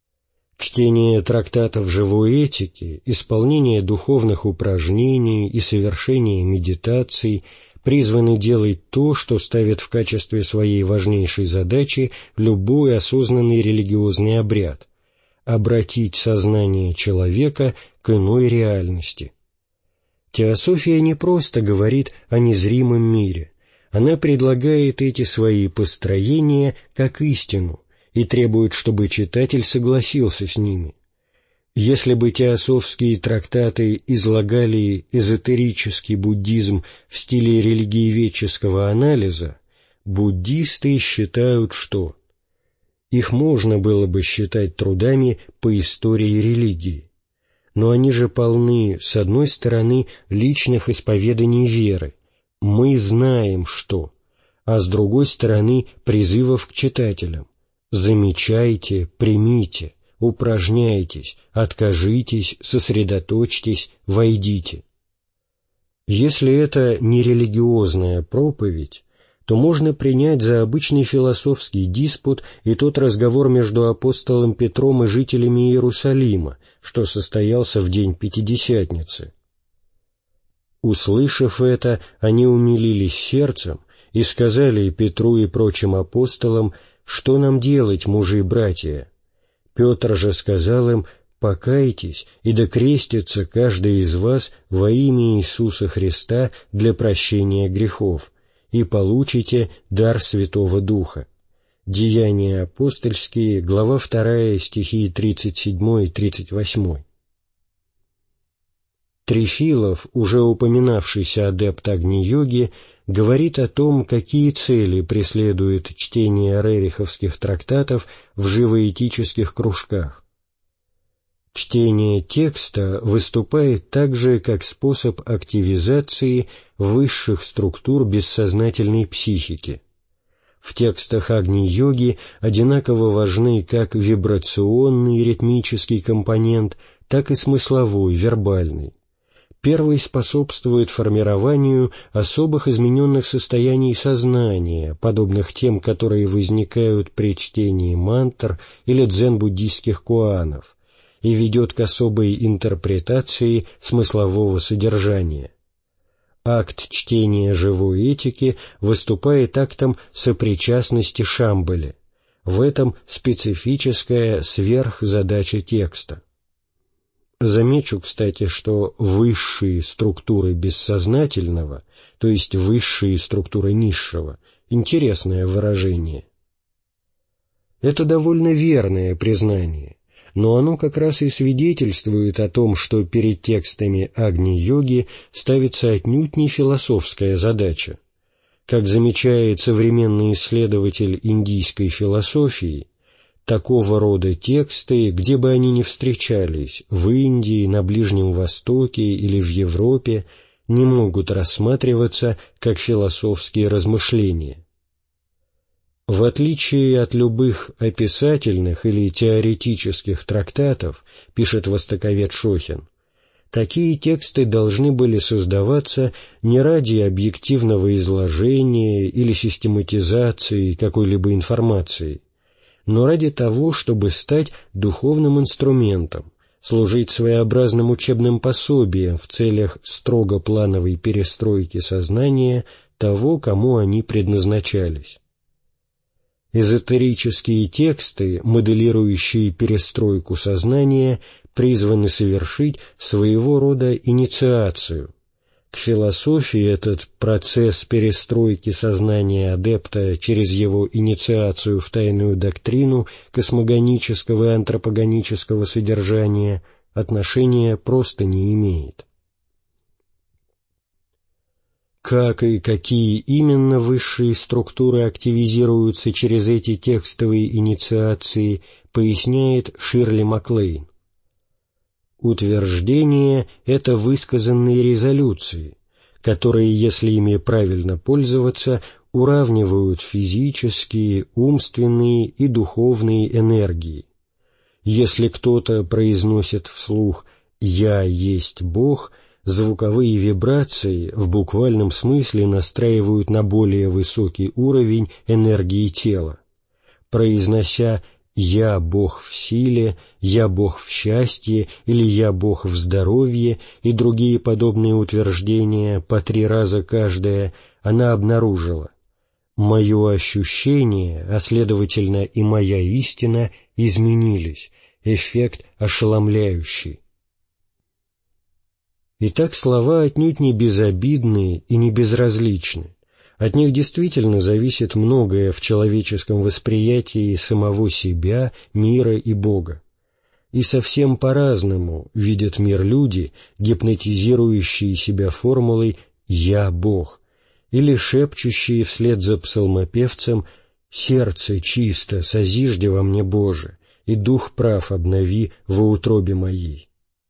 Чтение трактатов живой этики, исполнение духовных упражнений и совершение медитаций призваны делать то, что ставит в качестве своей важнейшей задачи любой осознанный религиозный обряд — обратить сознание человека к иной реальности. Теософия не просто говорит о незримом мире, она предлагает эти свои построения как истину и требует, чтобы читатель согласился с ними. Если бы теософские трактаты излагали эзотерический буддизм в стиле религиоведческого анализа, буддисты считают, что их можно было бы считать трудами по истории религии, но они же полны, с одной стороны, личных исповеданий веры, мы знаем что, а с другой стороны, призывов к читателям: замечайте, примите, упражняйтесь, откажитесь, сосредоточьтесь, войдите. Если это не религиозная проповедь, то можно принять за обычный философский диспут и тот разговор между апостолом Петром и жителями Иерусалима, что состоялся в день Пятидесятницы. Услышав это, они умилились сердцем и сказали Петру и прочим апостолам: «Что нам делать, мужи и братья?» Петр же сказал им: «Покайтесь, и да крестится каждый из вас во имя Иисуса Христа для прощения грехов, и получите дар Святого Духа». Деяния апостольские, глава вторая, стихи тридцать семь и тридцать восемь. Трифилов, уже упоминавшийся адепт Агни-йоги, говорит о том, какие цели преследует чтение рериховских трактатов в живоэтических кружках. Чтение текста выступает также как способ активизации высших структур бессознательной психики. В текстах Агни-йоги одинаково важны как вибрационный ритмический компонент, так и смысловой, вербальный. Первый способствует формированию особых измененных состояний сознания, подобных тем, которые возникают при чтении мантр или дзен-буддийских куанов, и ведет к особой интерпретации смыслового содержания. Акт чтения живой этики выступает актом сопричастности Шамбали. В этом специфическая сверхзадача текста. Замечу, кстати, что высшие структуры бессознательного, то есть высшие структуры низшего, интересное выражение. Это довольно верное признание, но оно как раз и свидетельствует о том, что перед текстами Агни-йоги ставится отнюдь не философская задача. Как замечает современный исследователь индийской философии, такого рода тексты, где бы они ни встречались, в Индии, на Ближнем Востоке или в Европе, не могут рассматриваться как философские размышления. В отличие от любых описательных или теоретических трактатов, пишет востоковед Шохин, такие тексты должны были создаваться не ради объективного изложения или систематизации какой-либо информации, но ради того, чтобы стать духовным инструментом, служить своеобразным учебным пособием в целях строго плановой перестройки сознания того, кому они предназначались. Эзотерические тексты, моделирующие перестройку сознания, призваны совершить своего рода инициацию. К философии этот процесс перестройки сознания адепта через его инициацию в тайную доктрину космогонического и антропогонического содержания отношения просто не имеет. Как и какие именно высшие структуры активизируются через эти текстовые инициации, поясняет Ширли Маклейн. Утверждение — это высказанные резолюции, которые, если ими правильно пользоваться, уравнивают физические, умственные и духовные энергии. Если кто-то произносит вслух «Я есть Бог», звуковые вибрации в буквальном смысле настраивают на более высокий уровень энергии тела. Произнося «Я Бог в силе», «Я Бог в счастье» или «Я Бог в здоровье» и другие подобные утверждения по три раза каждое, она обнаружила: «Мое ощущение, а следовательно и моя истина, изменились, эффект ошеломляющий». Итак, слова отнюдь не безобидны и не безразличны. От них действительно зависит многое в человеческом восприятии самого себя, мира и Бога. И совсем по-разному видят мир люди, гипнотизирующие себя формулой «Я Бог», или шепчущие вслед за псалмопевцем «Сердце чисто, созижди во мне, Боже, и дух прав обнови во утробе моей».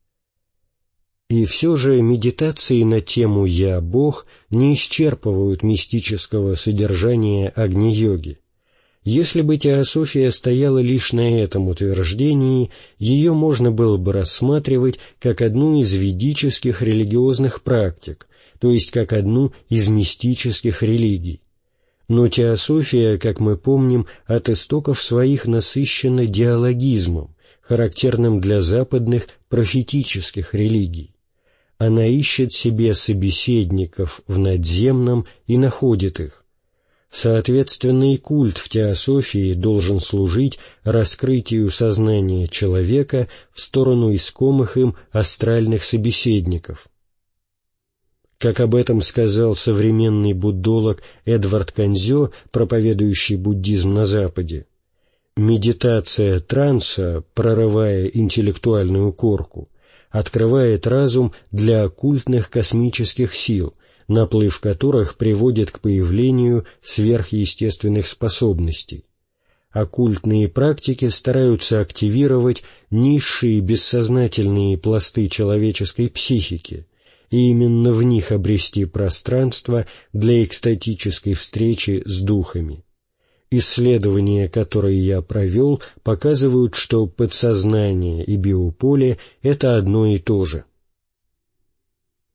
И все же медитации на тему «Я Бог» не исчерпывают мистического содержания Агни-йоги. Если бы теософия стояла лишь на этом утверждении, ее можно было бы рассматривать как одну из ведических религиозных практик, то есть как одну из мистических религий. Но теософия, как мы помним, от истоков своих насыщена диалогизмом, характерным для западных профетических религий. Она ищет себе собеседников в надземном и находит их. Соответственно, и культ в теософии должен служить раскрытию сознания человека в сторону искомых им астральных собеседников. Как об этом сказал современный буддолог Эдвард Канзё, проповедующий буддизм на Западе, медитация транса, прорывая интеллектуальную корку, открывает разум для оккультных космических сил, наплыв которых приводит к появлению сверхъестественных способностей. Оккультные практики стараются активировать низшие бессознательные пласты человеческой психики, и именно в них обрести пространство для экстатической встречи с духами. Исследования, которые я провел, показывают, что подсознание и биополе — это одно и то же.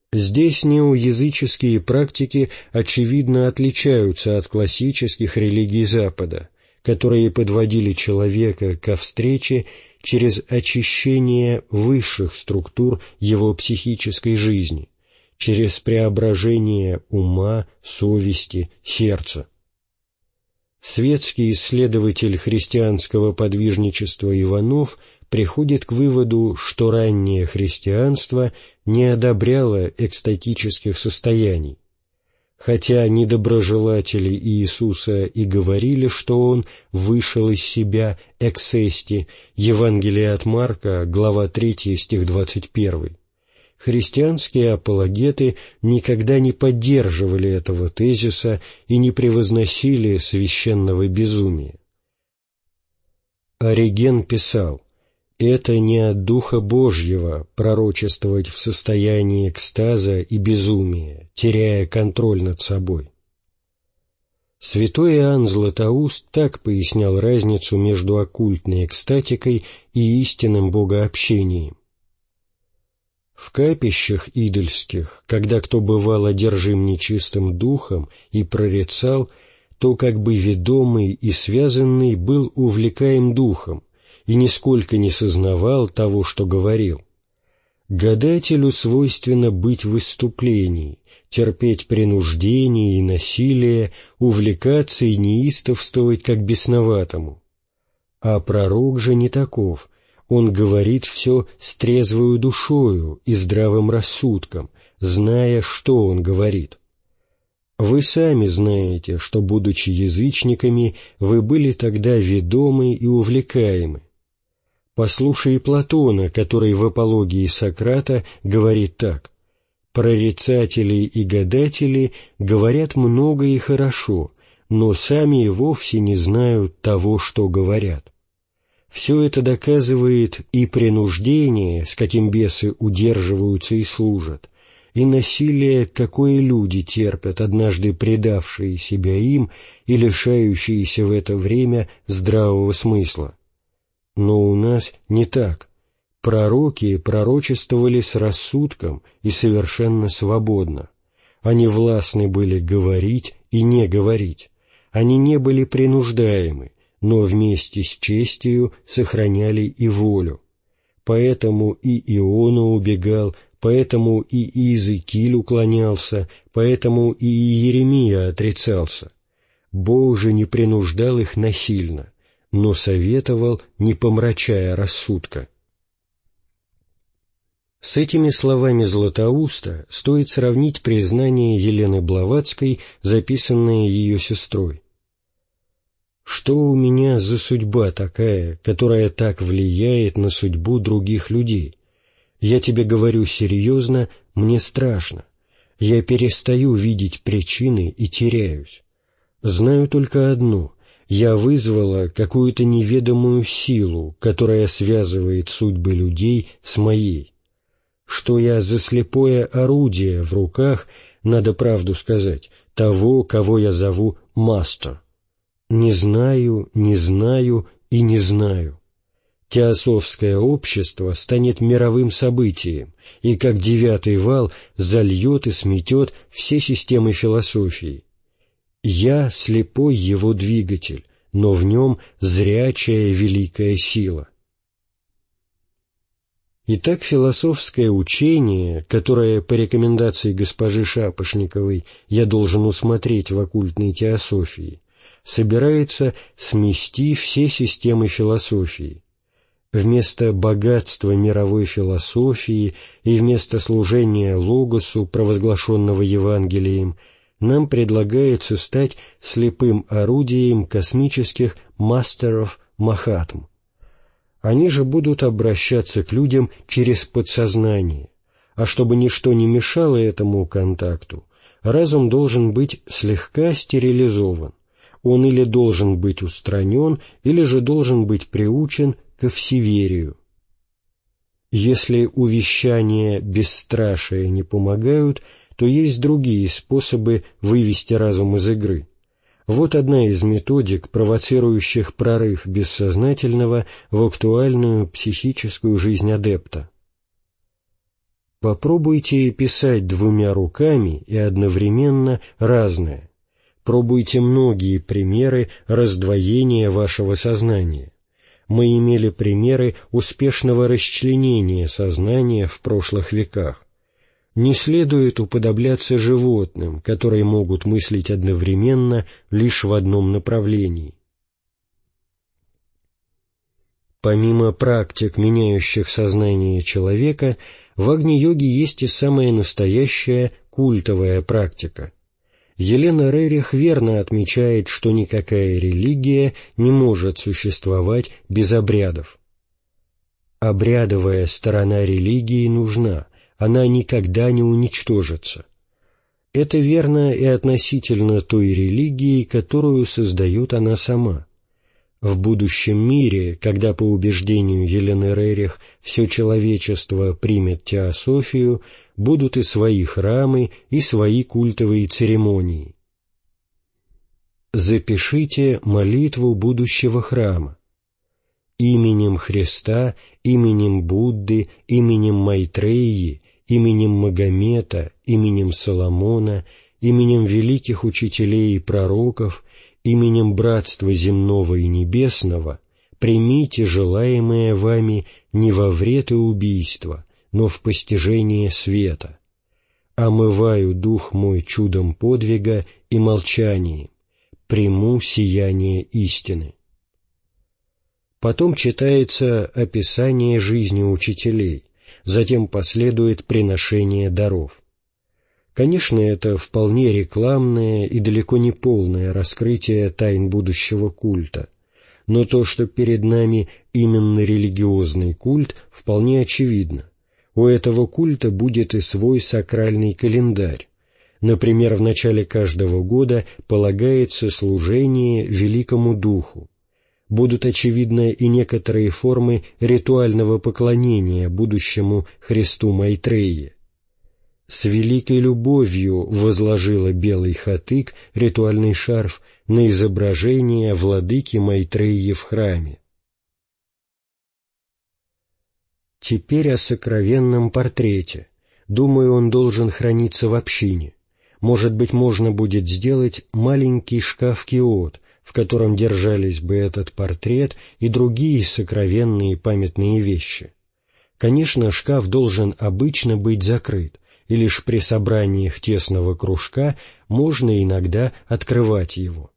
Здесь неоязыческие практики очевидно отличаются от классических религий Запада, которые подводили человека ко встрече через очищение высших структур его психической жизни, через преображение ума, совести, сердца. Светский исследователь христианского подвижничества Иванов приходит к выводу, что раннее христианство не одобряло экстатических состояний, хотя недоброжелатели Иисуса и говорили, что Он вышел из себя эксести, Евангелие от Марка, глава третья, стих двадцать первый. Христианские апологеты никогда не поддерживали этого тезиса и не превозносили священного безумия. Ориген писал: «Это не от Духа Божьего пророчествовать в состоянии экстаза и безумия, теряя контроль над собой». Святой Иоанн Златоуст так пояснял разницу между оккультной экстатикой и истинным богообщением. В капищах идольских, когда кто бывал одержим нечистым духом и прорицал, то как бы ведомый и связанный был увлекаем духом и нисколько не сознавал того, что говорил. Гадателю свойственно быть в выступлении, терпеть принуждение и насилие, увлекаться и неистовствовать, как бесноватому. А пророк же не таков. Он говорит все с трезвою душою и здравым рассудком, зная, что он говорит. Вы сами знаете, что, будучи язычниками, вы были тогда ведомы и увлекаемы. Послушай Платона, который в апологии Сократа говорит так: «Прорицатели и гадатели говорят много и хорошо, но сами и вовсе не знают того, что говорят». Все это доказывает и принуждение, с каким бесы удерживаются и служат, и насилие, какое люди терпят, однажды предавшие себя им и лишающиеся в это время здравого смысла. Но у нас не так. Пророки пророчествовали с рассудком и совершенно свободно. Они властны были говорить и не говорить. Они не были принуждаемы, но вместе с честью сохраняли и волю. Поэтому и Иона убегал, поэтому и Иезекииль уклонялся, поэтому и Иеремия отрицался. Бог же не принуждал их насильно, но советовал, не помрачая рассудка. С этими словами Златоуста стоит сравнить признание Елены Блаватской, записанное ее сестрой. «Что у меня за судьба такая, которая так влияет на судьбу других людей? Я тебе говорю серьезно, мне страшно. Я перестаю видеть причины и теряюсь. Знаю только одно — я вызвала какую-то неведомую силу, которая связывает судьбы людей с моей. Что я за слепое орудие в руках, надо правду сказать, того, кого я зову мастер. Не знаю, не знаю и не знаю. Теософское общество станет мировым событием, и как девятый вал зальет и сметет все системы философии. Я слепой его двигатель, но в нем зрячая великая сила». Итак, философское учение, которое по рекомендации госпожи Шапошниковой я должен усмотреть в оккультной теософии, собирается смести все системы философии. Вместо богатства мировой философии и вместо служения логосу, провозглашенного Евангелием, нам предлагается стать слепым орудием космических мастеров Махатм. Они же будут обращаться к людям через подсознание, а чтобы ничто не мешало этому контакту, разум должен быть слегка стерилизован. Он или должен быть устранен, или же должен быть приучен ко всеверию. Если увещания бесстрашия не помогают, то есть другие способы вывести разум из игры. Вот одна из методик, провоцирующих прорыв бессознательного в актуальную психическую жизнь адепта. Попробуйте писать двумя руками и одновременно разное. Пробуйте многие примеры раздвоения вашего сознания. Мы имели примеры успешного расчленения сознания в прошлых веках. Не следует уподобляться животным, которые могут мыслить одновременно лишь в одном направлении. Помимо практик, меняющих сознание человека, в Агни-йоге есть и самая настоящая культовая практика. Елена Рерих верно отмечает, что никакая религия не может существовать без обрядов. Обрядовая сторона религии нужна, она никогда не уничтожится. Это верно и относительно той религии, которую создает она сама. В будущем мире, когда, по убеждению Елены Рерих, все человечество примет теософию, будут и свои храмы, и свои культовые церемонии. Запишите молитву будущего храма. Именем Христа, именем Будды, именем Майтреи, именем Магомета, именем Соломона, именем великих учителей и пророков, именем Братства земного и небесного примите желаемое вами не во вред и убийство, но в постижение света. Омываю дух мой чудом подвига и молчанием, приму сияние истины. Потом читается описание жизни учителей, затем последует приношение даров. Конечно, это вполне рекламное и далеко не полное раскрытие тайн будущего культа, но то, что перед нами именно религиозный культ, вполне очевидно. У этого культа будет и свой сакральный календарь. Например, в начале каждого года полагается служение Великому Духу. Будут очевидны и некоторые формы ритуального поклонения будущему Христу Майтреи. С великой любовью возложила белый хатык, ритуальный шарф, на изображение владыки Майтреи в храме. Теперь о сокровенном портрете. Думаю, он должен храниться в общине. Может быть, можно будет сделать маленький шкаф-киот, в котором держались бы этот портрет и другие сокровенные памятные вещи. Конечно, шкаф должен обычно быть закрыт, и лишь при собраниях тесного кружка можно иногда открывать его.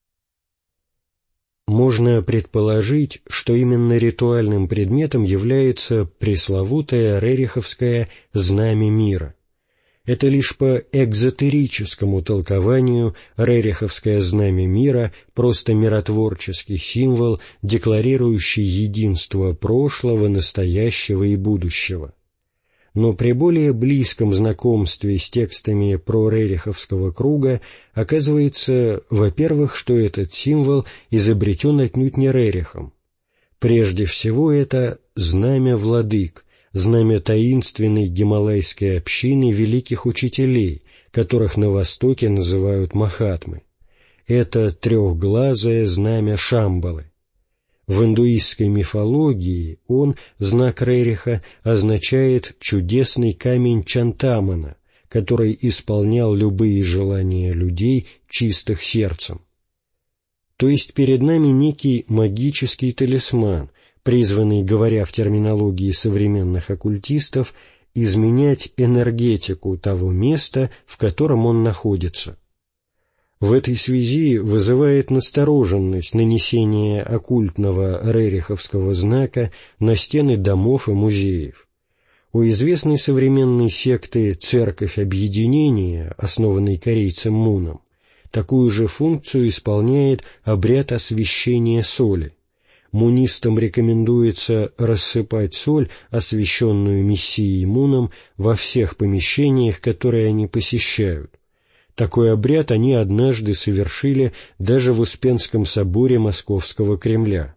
Можно предположить, что именно ритуальным предметом является пресловутое рериховское «знамя мира». Это лишь по экзотерическому толкованию рериховское знамя мира — просто миротворческий символ, декларирующий единство прошлого, настоящего и будущего. Но при более близком знакомстве с текстами про рериховского круга оказывается, во-первых, что этот символ изобретен отнюдь не Рерихом. Прежде всего, это знамя владык, знамя таинственной гималайской общины великих учителей, которых на Востоке называют махатмы. Это трехглазое знамя Шамбалы. В индуистской мифологии он, знак Рериха, означает чудесный камень Чантамана, который исполнял любые желания людей, чистых сердцем. То есть перед нами некий магический талисман, призванный, говоря в терминологии современных оккультистов, изменять энергетику того места, в котором он находится. В этой связи вызывает настороженность нанесение оккультного рериховского знака на стены домов и музеев. У известной современной секты «Церковь Объединения», основанной корейцем Муном, такую же функцию исполняет обряд освящения соли. Мунистам рекомендуется рассыпать соль, освященную Мессией Муном, во всех помещениях, которые они посещают. Такой обряд они однажды совершили даже в Успенском соборе Московского Кремля.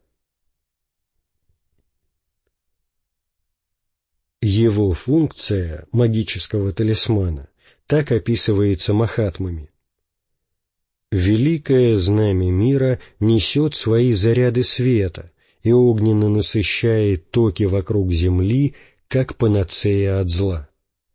Его функция, магического талисмана, так описывается махатмами. «Великое знамя мира несет свои заряды света и огненно насыщает токи вокруг земли, как панацея от зла.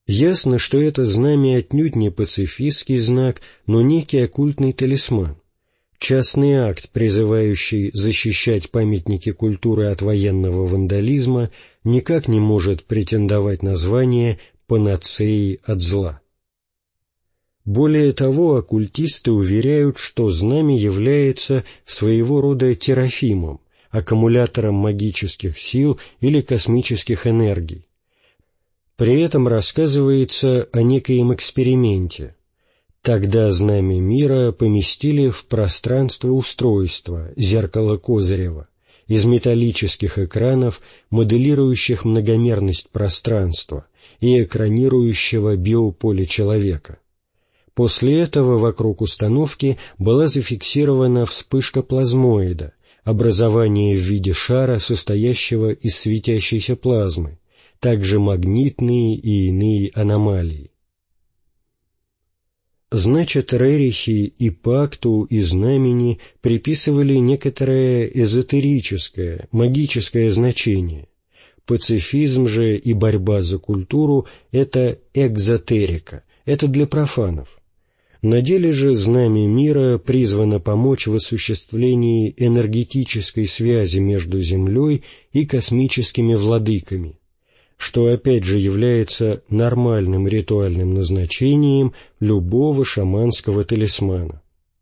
Ясно, что это знамя отнюдь не пацифистский знак, но некий оккультный талисман, частный акт, призывающий защищать памятники культуры от военного вандализма, никак не может претендовать на звание панацеи от зла. Более того, оккультисты уверяют, что знамя является своего рода терафимом, аккумулятором магических сил или космических энергий. При этом рассказывается о некоем эксперименте. Тогда знамя мира поместили в пространство устройства, зеркало Козырева, из металлических экранов, моделирующих многомерность пространства и экранирующего биополе человека. После этого вокруг установки была зафиксирована вспышка плазмоида, образование в виде шара, состоящего из светящейся плазмы, также магнитные и иные аномалии. Значит, Рерихи и пакту, и знамени приписывали некоторое эзотерическое, магическое значение. Пацифизм же и борьба за культуру — это экзотерика, это для профанов. На деле же знамя мира призвано помочь в осуществлении энергетической связи между Землей и космическими владыками, что опять же является нормальным ритуальным назначением любого шаманского талисмана.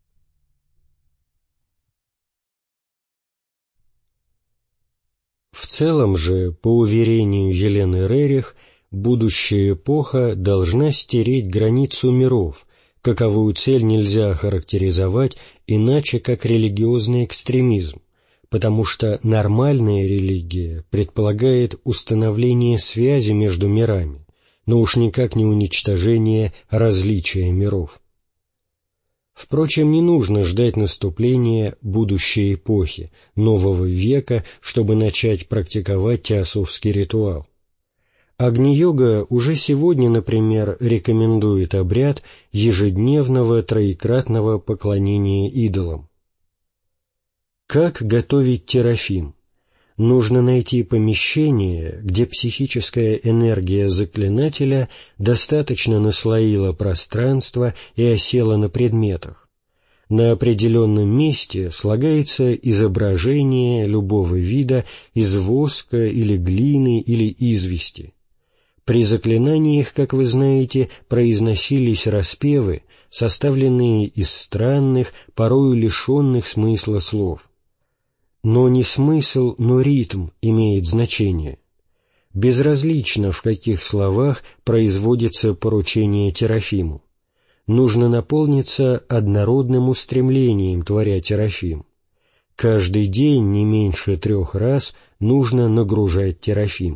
В целом же, по уверению Елены Рерих, будущая эпоха должна стереть границу миров, каковую цель нельзя охарактеризовать иначе как религиозный экстремизм, потому что нормальная религия предполагает установление связи между мирами, но уж никак не уничтожение различия миров. Впрочем, не нужно ждать наступления будущей эпохи, нового века, чтобы начать практиковать теософский ритуал. Агни-йога уже сегодня, например, рекомендует обряд ежедневного троекратного поклонения идолам. Как готовить терафим? Нужно найти помещение, где психическая энергия заклинателя достаточно наслоила пространство и осела на предметах. На определенном месте слагается изображение любого вида из воска или глины или извести. При заклинаниях, как вы знаете, произносились распевы, составленные из странных, порою лишенных смысла слов. Но не смысл, но ритм имеет значение. Безразлично, в каких словах производится поручение терафиму. Нужно наполниться однородным устремлением, творя терафим. Каждый день не меньше трех раз нужно нагружать терафим.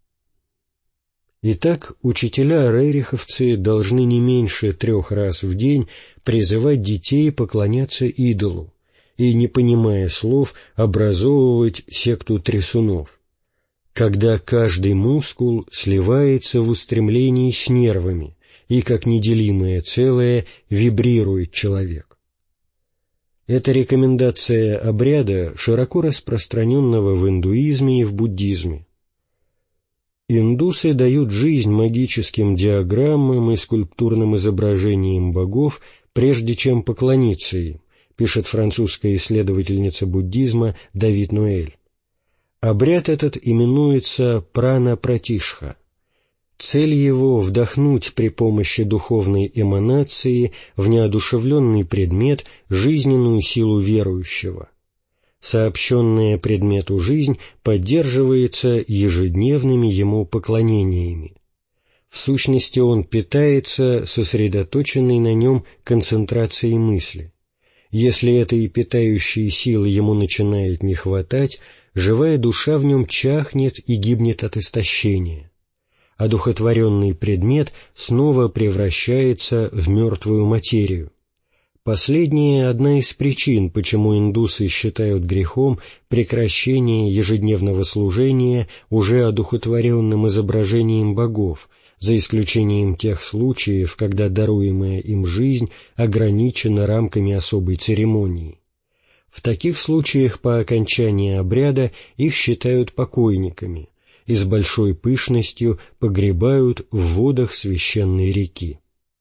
Итак, учителя-рериховцы должны не меньше трех раз в день призывать детей поклоняться идолу и, не понимая слов, образовывать секту трясунов, когда каждый мускул сливается в устремлении с нервами и, как неделимое целое, вибрирует человек. Эта рекомендация обряда широко распространенного в индуизме и в буддизме. Индусы дают жизнь магическим диаграммам и скульптурным изображениям богов, прежде чем поклониться им, пишет французская исследовательница буддизма Давид Нуэль. Обряд этот именуется прана-пратишха. Цель его — вдохнуть при помощи духовной эманации в неодушевленный предмет жизненную силу верующего. Сообщенная предмету жизнь поддерживается ежедневными ему поклонениями. В сущности, он питается сосредоточенной на нем концентрацией мысли. Если этой питающей силы ему начинает не хватать, живая душа в нем чахнет и гибнет от истощения. Одухотворенный предмет снова превращается в мертвую материю. Последняя — одна из причин, почему индусы считают грехом прекращение ежедневного служения уже одухотворенным изображением богов, за исключением тех случаев, когда даруемая им жизнь ограничена рамками особой церемонии. В таких случаях по окончании обряда их считают покойниками, и с большой пышностью погребают в водах священной реки.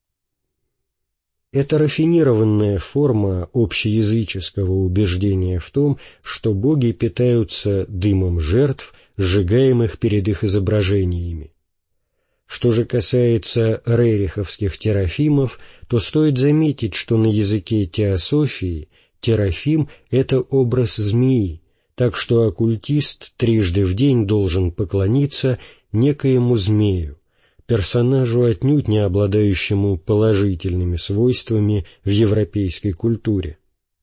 Это рафинированная форма общеязыческого убеждения в том, что боги питаются дымом жертв, сжигаемых перед их изображениями. Что же касается рериховских терафимов, то стоит заметить, что на языке теософии терафим — это образ змеи, так что оккультист трижды в день должен поклониться некоему змею, персонажу, отнюдь не обладающему положительными свойствами в европейской культуре.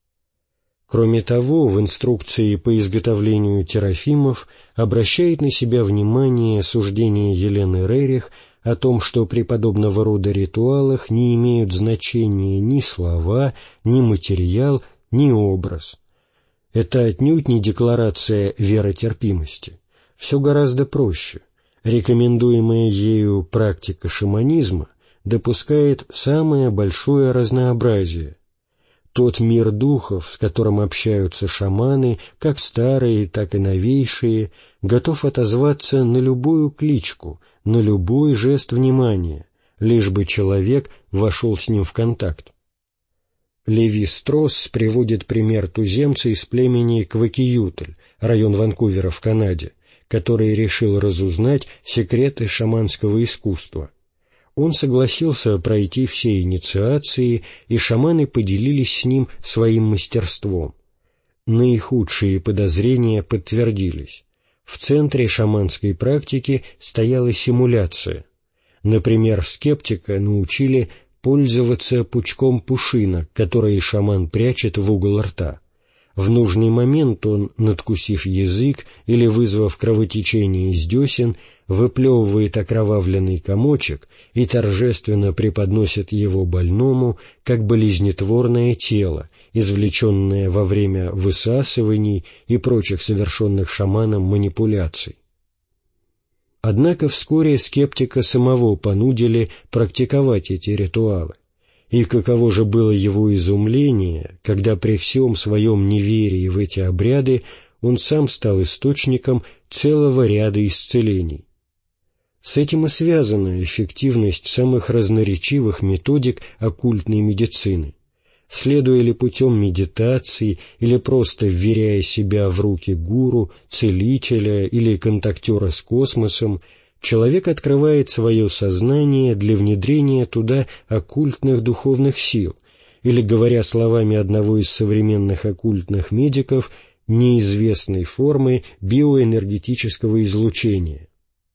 Кроме того, в инструкции по изготовлению терафимов обращает на себя внимание суждение Елены Рерих о том, что при подобного рода ритуалах не имеют значения ни слова, ни материал, ни образ. Это отнюдь не декларация веротерпимости. Все гораздо проще. Рекомендуемая ею практика шаманизма допускает самое большое разнообразие. Тот мир духов, с которым общаются шаманы, как старые, так и новейшие, готов отозваться на любую кличку, на любой жест внимания, лишь бы человек вошел с ним в контакт. Леви Стросс приводит пример туземца из племени Квакиютль, район Ванкувера в Канаде, который решил разузнать секреты шаманского искусства. Он согласился пройти все инициации, и шаманы поделились с ним своим мастерством. Наихудшие подозрения подтвердились. В центре шаманской практики стояла симуляция. Например, скептика научили пользоваться пучком пушинок, которые шаман прячет в угол рта. В нужный момент он, надкусив язык или вызвав кровотечение из десен, выплевывает окровавленный комочек и торжественно преподносит его больному, как болезнетворное тело, извлеченное во время высасываний и прочих совершенных шаманом манипуляций. Однако вскоре скептика самого понудили практиковать эти ритуалы. И каково же было его изумление, когда при всем своем неверии в эти обряды он сам стал источником целого ряда исцелений. С этим и связана эффективность самых разноречивых методик оккультной медицины. Следуя ли путем медитации или просто вверяя себя в руки гуру, целителя или контактера с космосом, человек открывает свое сознание для внедрения туда оккультных духовных сил, или, говоря словами одного из современных оккультных медиков, неизвестной формы биоэнергетического излучения.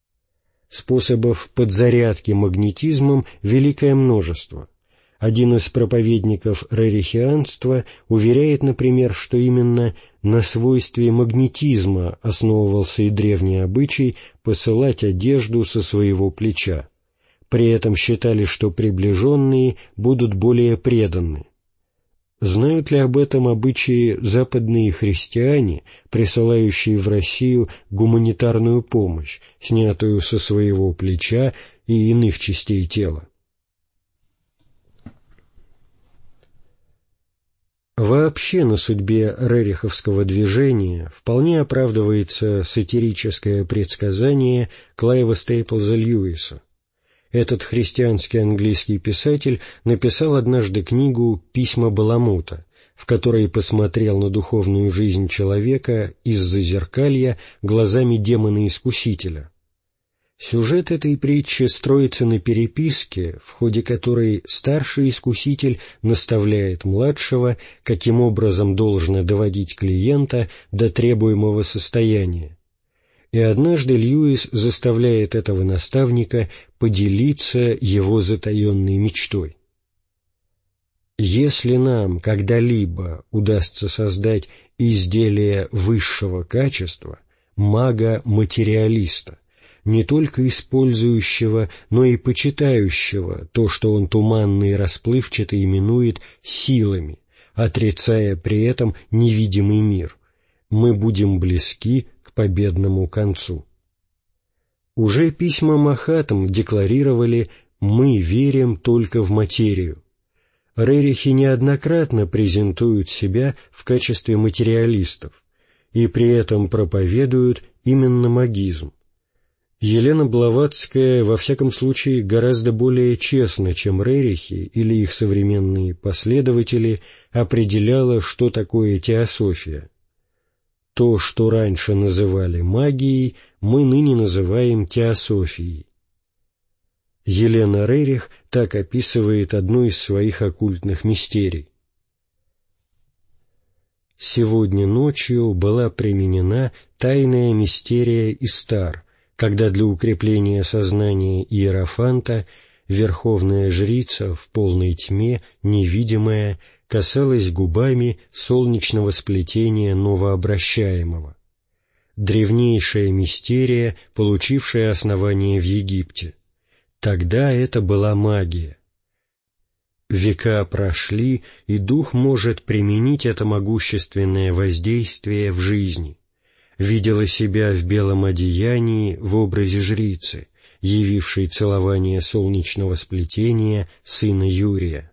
Способов подзарядки магнетизмом великое множество. Один из проповедников рерихианства уверяет, например, что именно на свойстве магнетизма основывался и древний обычай посылать одежду со своего плеча. При этом считали, что приближенные будут более преданы. Знают ли об этом обычаи западные христиане, присылающие в Россию гуманитарную помощь, снятую со своего плеча и иных частей тела? Вообще на судьбе рериховского движения вполне оправдывается сатирическое предсказание Клайва Стейплза Льюиса. Этот христианский английский писатель написал однажды книгу «Письма Баламута», в которой посмотрел на духовную жизнь человека из-за зеркалья глазами демона-искусителя. Сюжет этой притчи строится на переписке, в ходе которой старший искуситель наставляет младшего, каким образом должно доводить клиента до требуемого состояния. И однажды Льюис заставляет этого наставника поделиться его затаенной мечтой. Если нам когда-либо удастся создать изделие высшего качества, мага-материалиста, не только использующего, но и почитающего то, что он туманно и расплывчато именует силами, отрицая при этом невидимый мир, мы будем близки к победному концу. Уже письма Махатм декларировали «мы верим только в материю». Рерихи неоднократно презентуют себя в качестве материалистов и при этом проповедуют именно магизм. Елена Блаватская, во всяком случае, гораздо более честно, чем Рерихи или их современные последователи, определяла, что такое теософия. То, что раньше называли магией, мы ныне называем теософией. Елена Рерих так описывает одну из своих оккультных мистерий. «Сегодня ночью была применена тайная мистерия Истар, когда для укрепления сознания Иерофанта верховная жрица в полной тьме, невидимая, касалась губами солнечного сплетения новообращаемого. Древнейшая мистерия, получившая основание в Египте. Тогда это была магия. Века прошли, и дух может применить это могущественное воздействие в жизни. Видела себя в белом одеянии в образе жрицы, явившей целование солнечного сплетения сына Юрия.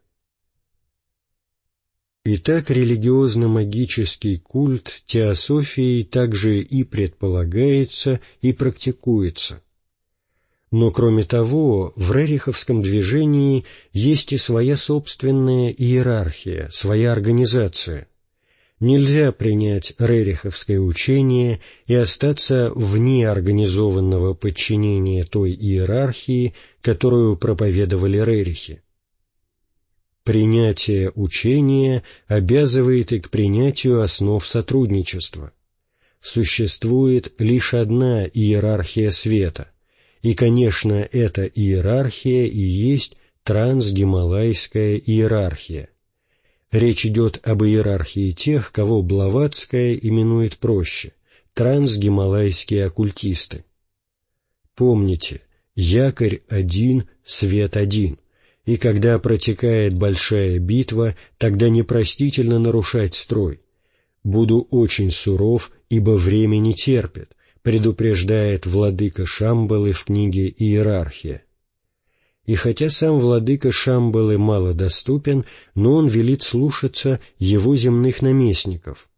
Итак, религиозно-магический культ теософии также и предполагается, и практикуется. Но кроме того, в рериховском движении есть и своя собственная иерархия, своя организация. Нельзя принять рериховское учение и остаться вне организованного подчинения той иерархии, которую проповедовали рерихи. Принятие учения обязывает и к принятию основ сотрудничества. Существует лишь одна иерархия света, и, конечно, эта иерархия и есть трансгималайская иерархия. Речь идет об иерархии тех, кого Блаватская именует проще – трансгималайские оккультисты. Помните, якорь один, свет один, и когда протекает большая битва, тогда непростительно нарушать строй. «Буду очень суров, ибо время не терпит», предупреждает владыка Шамбалы в книге «Иерархия». И хотя сам владыка Шамбалы мало доступен, но он велит слушаться его земных наместников.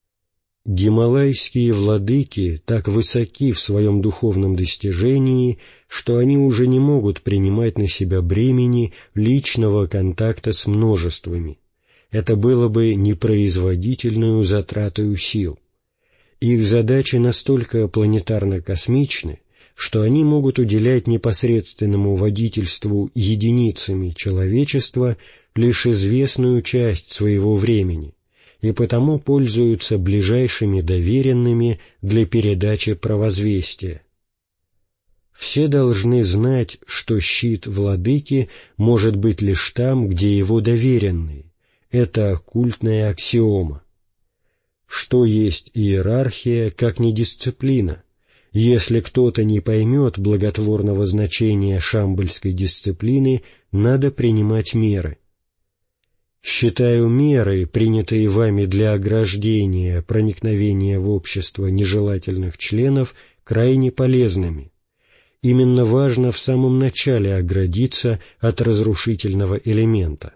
Гималайские владыки так высоки в своем духовном достижении, что они уже не могут принимать на себя бремени личного контакта с множествами. Это было бы непроизводительную затратою сил. Их задачи настолько планетарно-космичны, что они могут уделять непосредственному водительству единицами человечества лишь известную часть своего времени, и потому пользуются ближайшими доверенными для передачи провозвестия. Все должны знать, что щит владыки может быть лишь там, где его доверенные. Это оккультная аксиома. Что есть иерархия, как не дисциплина? Если кто-то не поймет благотворного значения шамбальской дисциплины, надо принимать меры. Считаю меры, принятые вами для ограждения проникновения в общество нежелательных членов, крайне полезными. Именно важно в самом начале оградиться от разрушительного элемента.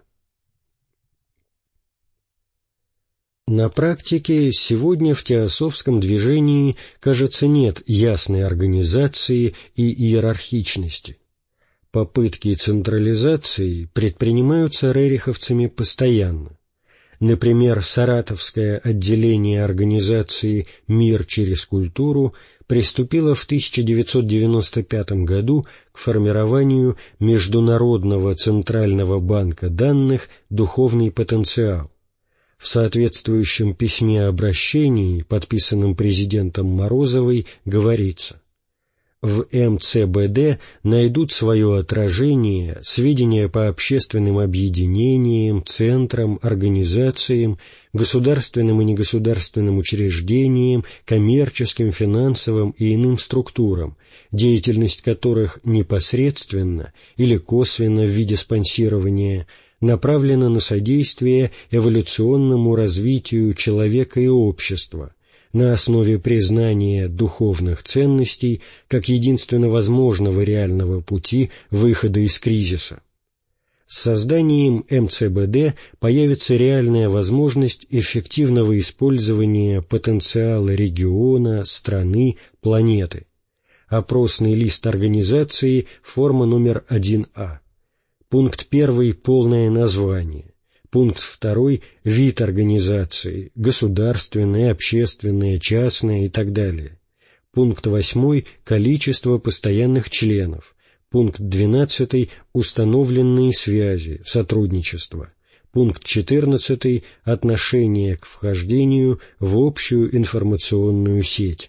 На практике сегодня в теософском движении, кажется, нет ясной организации и иерархичности. Попытки централизации предпринимаются рериховцами постоянно. Например, саратовское отделение организации «Мир через культуру» приступило в тысяча девятьсот девяносто пятом году к формированию Международного центрального банка данных «Духовный потенциал». В соответствующем письме-обращении, подписанном президентом Морозовой, говорится: в эм цэ бэ дэ найдут свое отражение сведения по общественным объединениям, центрам, организациям, государственным и негосударственным учреждениям, коммерческим, финансовым и иным структурам, деятельность которых непосредственно или косвенно в виде спонсирования направлена на содействие эволюционному развитию человека и общества на основе признания духовных ценностей как единственно возможного реального пути выхода из кризиса. С созданием эм цэ бэ дэ появится реальная возможность эффективного использования потенциала региона, страны, планеты. опросный лист организации, форма номер один А. Пункт первый – полное название. Пункт второй – вид организации, государственная, общественная, частная и так далее. Пункт восьмой – количество постоянных членов. Пункт двенадцатый – установленные связи, сотрудничество. Пункт четырнадцатый – отношение к вхождению в общую информационную сеть.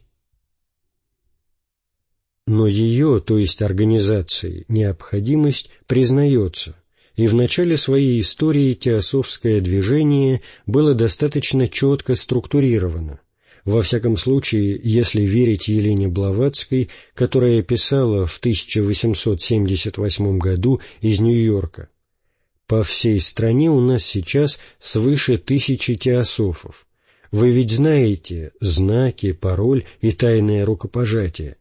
Но ее, то есть организации, необходимость признается, и в начале своей истории теософское движение было достаточно четко структурировано, во всяком случае, если верить Елене Блаватской, которая писала в тысяча восемьсот семьдесят восьмом году из Нью-Йорка. По всей стране у нас сейчас свыше тысячи теософов. Вы ведь знаете знаки, пароль и тайное рукопожатие.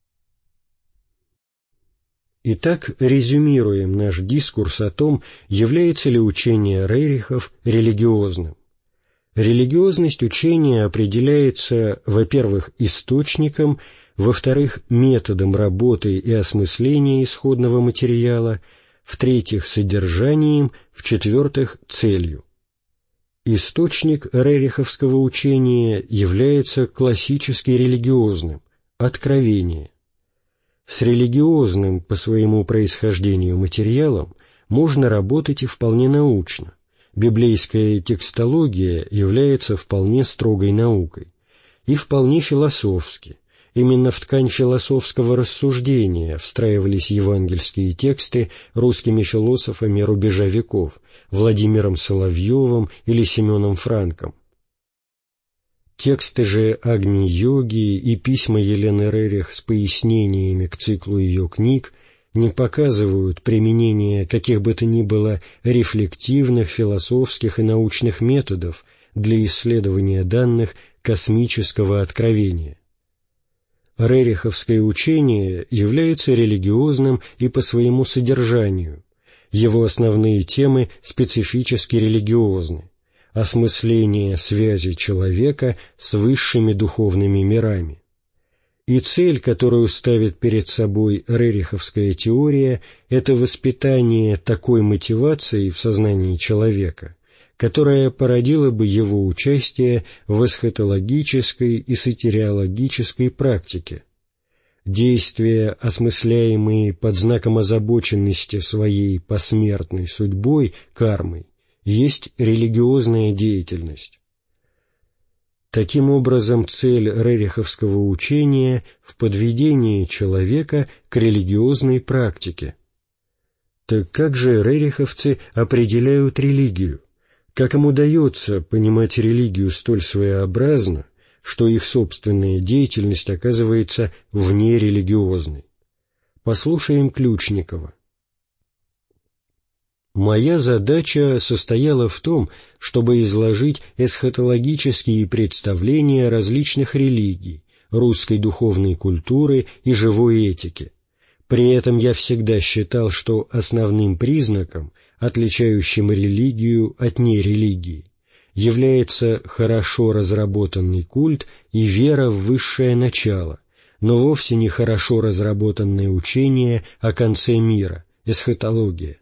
Итак, резюмируем наш дискурс о том, является ли учение Рерихов религиозным. Религиозность учения определяется, во-первых, источником, во-вторых, методом работы и осмысления исходного материала, в-третьих, содержанием, в-четвертых, целью. Источник рериховского учения является классически религиозным – откровение. С религиозным по своему происхождению материалом можно работать и вполне научно. Библейская текстология является вполне строгой наукой. И вполне философски. Именно в ткань философского рассуждения встраивались евангельские тексты русскими философами рубежа веков, Владимиром Соловьевым или Семеном Франком. Тексты же Агни-йоги и письма Елены Рерих с пояснениями к циклу ее книг не показывают применения каких бы то ни было рефлективных, философских и научных методов для исследования данных космического откровения. Рериховское учение является религиозным и по своему содержанию. Его основные темы специфически религиозны. Осмысление связи человека с высшими духовными мирами. И цель, которую ставит перед собой рериховская теория, это воспитание такой мотивации в сознании человека, которая породила бы его участие в эсхатологической и сотириологической практике. Действия, осмысляемые под знаком озабоченности своей посмертной судьбой, кармой, есть религиозная деятельность. Таким образом, цель рериховского учения в подведении человека к религиозной практике. Так как же рериховцы определяют религию? Как им удается понимать религию столь своеобразно, что их собственная деятельность оказывается вне религиозной? Послушаем Ключникова. Моя задача состояла в том, чтобы изложить эсхатологические представления различных религий, русской духовной культуры и живой этики. При этом я всегда считал, что основным признаком, отличающим религию от нерелигии, является хорошо разработанный культ и вера в высшее начало, но вовсе не хорошо разработанное учение о конце мира, эсхатология.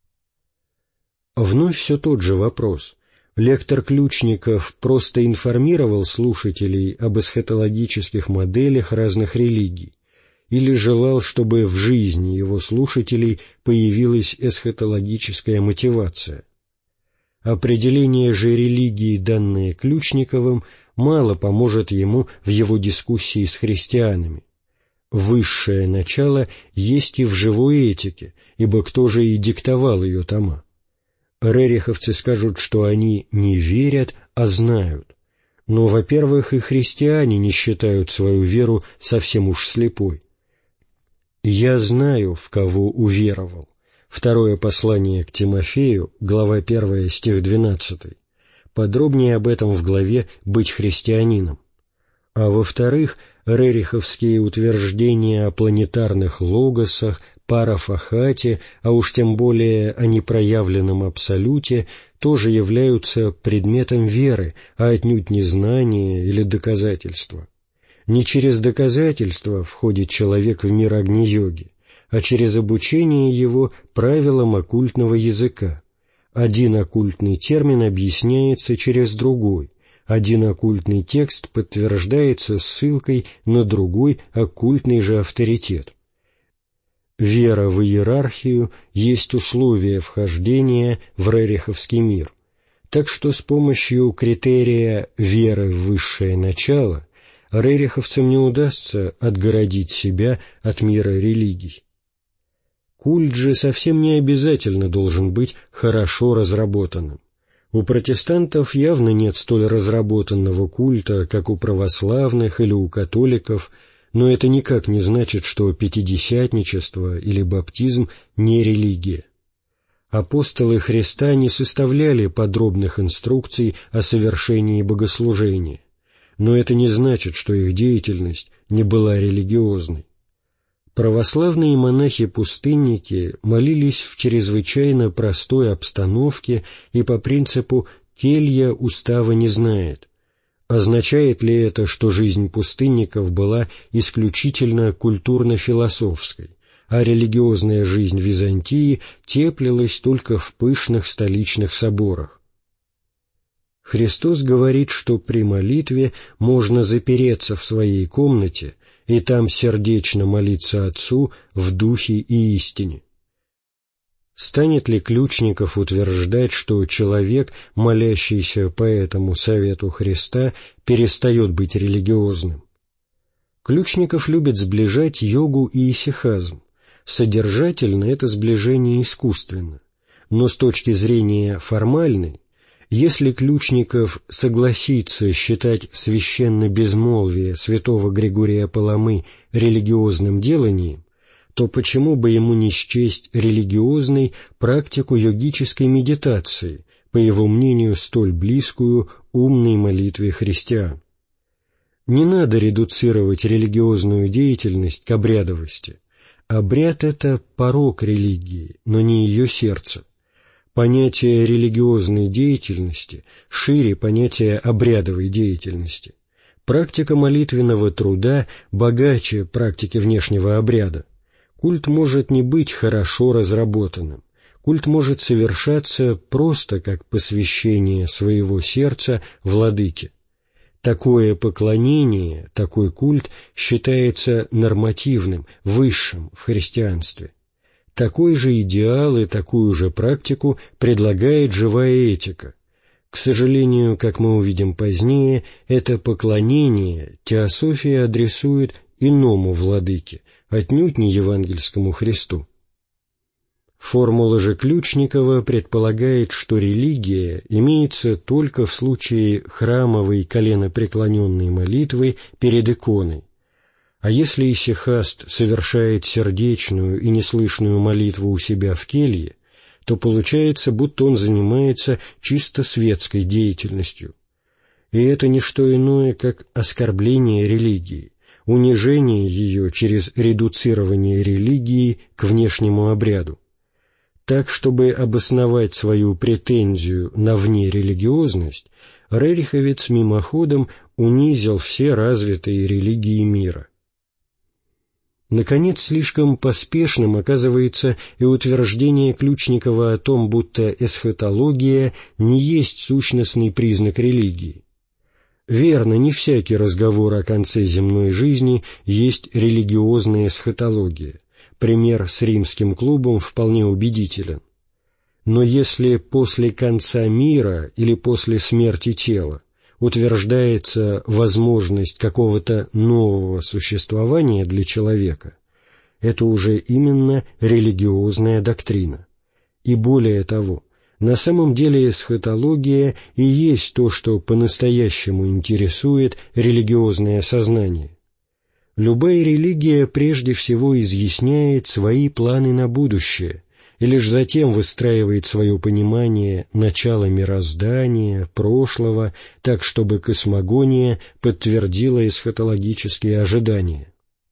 Вновь все тот же вопрос. Лектор Ключников просто информировал слушателей об эсхатологических моделях разных религий или желал, чтобы в жизни его слушателей появилась эсхатологическая мотивация. Определение же религии, данное Ключниковым, мало поможет ему в его дискуссии с христианами. Высшее начало есть и в живой этике, ибо кто же и диктовал ее тома? Рериховцы скажут, что они не верят, а знают. Но, во-первых, и христиане не считают свою веру совсем уж слепой. «Я знаю, в кого уверовал». Второе послание к Тимофею, глава первая, стих двенадцатый. Подробнее об этом в главе «Быть христианином». А во-вторых, рериховские утверждения о планетарных логосах, парафахате, а уж тем более о непроявленном абсолюте, тоже являются предметом веры, а отнюдь не знания или доказательства. Не через доказательства входит человек в мир Агни-йоги, а через обучение его правилам оккультного языка. Один оккультный термин объясняется через другой, один оккультный текст подтверждается ссылкой на другой оккультный же авторитет. Вера в иерархию есть условие вхождения в рериховский мир, так что с помощью критерия веры в высшее начало рериховцам не удастся отгородить себя от мира религий. Культ же совсем не обязательно должен быть хорошо разработанным. У протестантов явно нет столь разработанного культа, как у православных или у католиков, но это никак не значит, что пятидесятничество или баптизм не религия. Апостолы Христа не составляли подробных инструкций о совершении богослужения, но это не значит, что их деятельность не была религиозной. Православные монахи-пустынники молились в чрезвычайно простой обстановке и по принципу «келья устава не знает». Означает ли это, что жизнь пустынников была исключительно культурно-философской, а религиозная жизнь Византии теплилась только в пышных столичных соборах? Христос говорит, что при молитве можно запереться в своей комнате и там сердечно молиться Отцу в духе и истине. Станет ли Ключников утверждать, что человек, молящийся по этому совету Христа, перестает быть религиозным? Ключников любит сближать йогу и исихазм. Содержательно это сближение искусственно, но с точки зрения формальной, если Ключников согласится считать священное безмолвие святого Григория Паламы религиозным деланием, то почему бы ему не счесть религиозной практику йогической медитации, по его мнению, столь близкую умной молитве христиан? Не надо редуцировать религиозную деятельность к обрядовости. Обряд — это порок религии, но не ее сердце. Понятие религиозной деятельности шире понятия обрядовой деятельности. Практика молитвенного труда богаче практики внешнего обряда. Культ может не быть хорошо разработанным. Культ может совершаться просто как посвящение своего сердца владыке. Такое поклонение, такой культ считается нормативным, высшим в христианстве. Такой же идеал и такую же практику предлагает живая этика. К сожалению, как мы увидим позднее, это поклонение теософия адресует иному владыке, отнюдь не евангельскому Христу. Формула же Ключникова предполагает, что религия имеется только в случае храмовой коленопреклоненной молитвы перед иконой. А если исихаст совершает сердечную и неслышную молитву у себя в келье, то получается, будто он занимается чисто светской деятельностью. И это не что иное, как оскорбление религии, унижение ее через редуцирование религии к внешнему обряду. Так, чтобы обосновать свою претензию на внерелигиозность, рериховец мимоходом унизил все развитые религии мира. Наконец, слишком поспешным оказывается и утверждение Ключникова о том, будто эсхатология не есть сущностный признак религии. Верно, не всякий разговор о конце земной жизни есть религиозная эсхатология. Пример с римским клубом вполне убедителен. Но если после конца мира или после смерти тела утверждается возможность какого-то нового существования для человека, это уже именно религиозная доктрина. И более того, на самом деле эсхатология и есть то, что по-настоящему интересует религиозное сознание. Любая религия прежде всего изъясняет свои планы на будущее и лишь затем выстраивает свое понимание начала мироздания, прошлого, так, чтобы космогония подтвердила эсхатологические ожидания.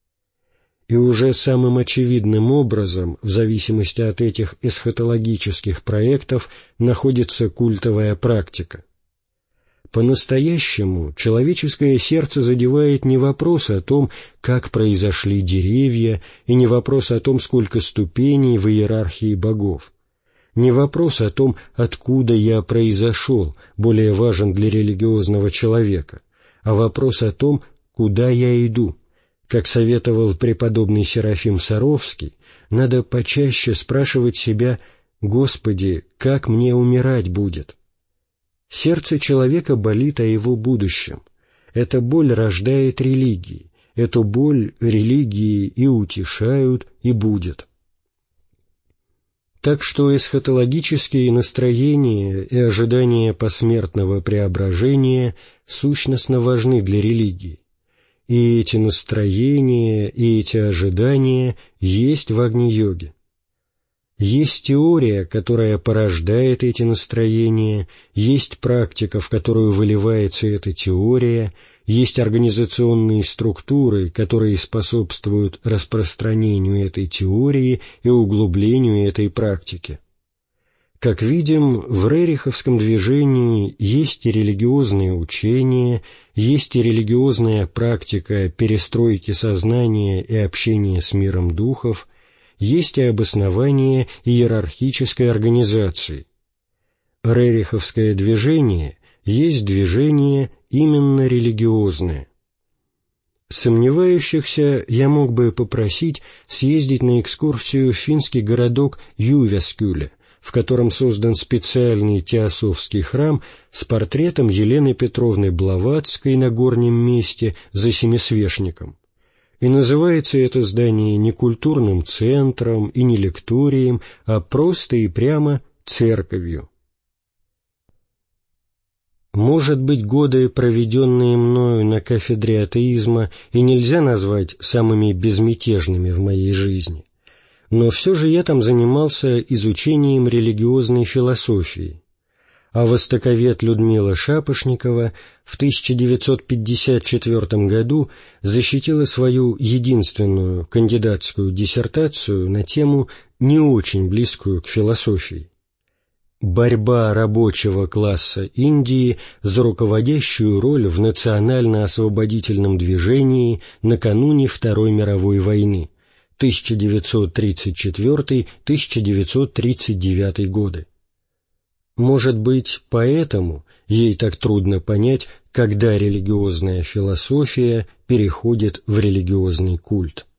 И уже самым очевидным образом, в зависимости от этих эсхатологических проектов, находится культовая практика. По-настоящему человеческое сердце задевает не вопрос о том, как произошли деревья, и не вопрос о том, сколько ступеней в иерархии богов. Не вопрос о том, откуда я произошел, более важен для религиозного человека, а вопрос о том, куда я иду. Как советовал преподобный Серафим Саровский, надо почаще спрашивать себя: «Господи, как мне умирать будет?» Сердце человека болит о его будущем. Эта боль рождает религии. Эту боль религии и утешают, и будет. Так что эсхатологические настроения и ожидания посмертного преображения сущностно важны для религии. И эти настроения, и эти ожидания есть в Агни-йоге. Есть теория, которая порождает эти настроения, есть практика, в которую выливается эта теория, есть организационные структуры, которые способствуют распространению этой теории и углублению этой практики. Как видим, в рериховском движении есть и религиозные учения, есть и религиозная практика перестройки сознания и общения с миром духов, есть и обоснование иерархической организации. Рериховское движение есть движение именно религиозное. Сомневающихся я мог бы попросить съездить на экскурсию в финский городок Ювяскюле, в котором создан специальный теософский храм с портретом Елены Петровны Блаватской на горнем месте за Семисвешником. И называется это здание не культурным центром и не лекторием, а просто и прямо церковью. Может быть, годы, проведенные мною на кафедре атеизма, и нельзя назвать самыми безмятежными в моей жизни, но все же я там занимался изучением религиозной философии, а востоковед Людмила Шапошникова в тысяча девятьсот пятьдесят четвёртом году защитила свою единственную кандидатскую диссертацию на тему, не очень близкую к философии: «Борьба рабочего класса Индии за руководящую роль в национально-освободительном движении накануне Второй мировой войны, тысяча девятьсот тридцать четвёртый — тысяча девятьсот тридцать девятый годы». Может быть, поэтому ей так трудно понять, когда религиозная философия переходит в религиозный культ.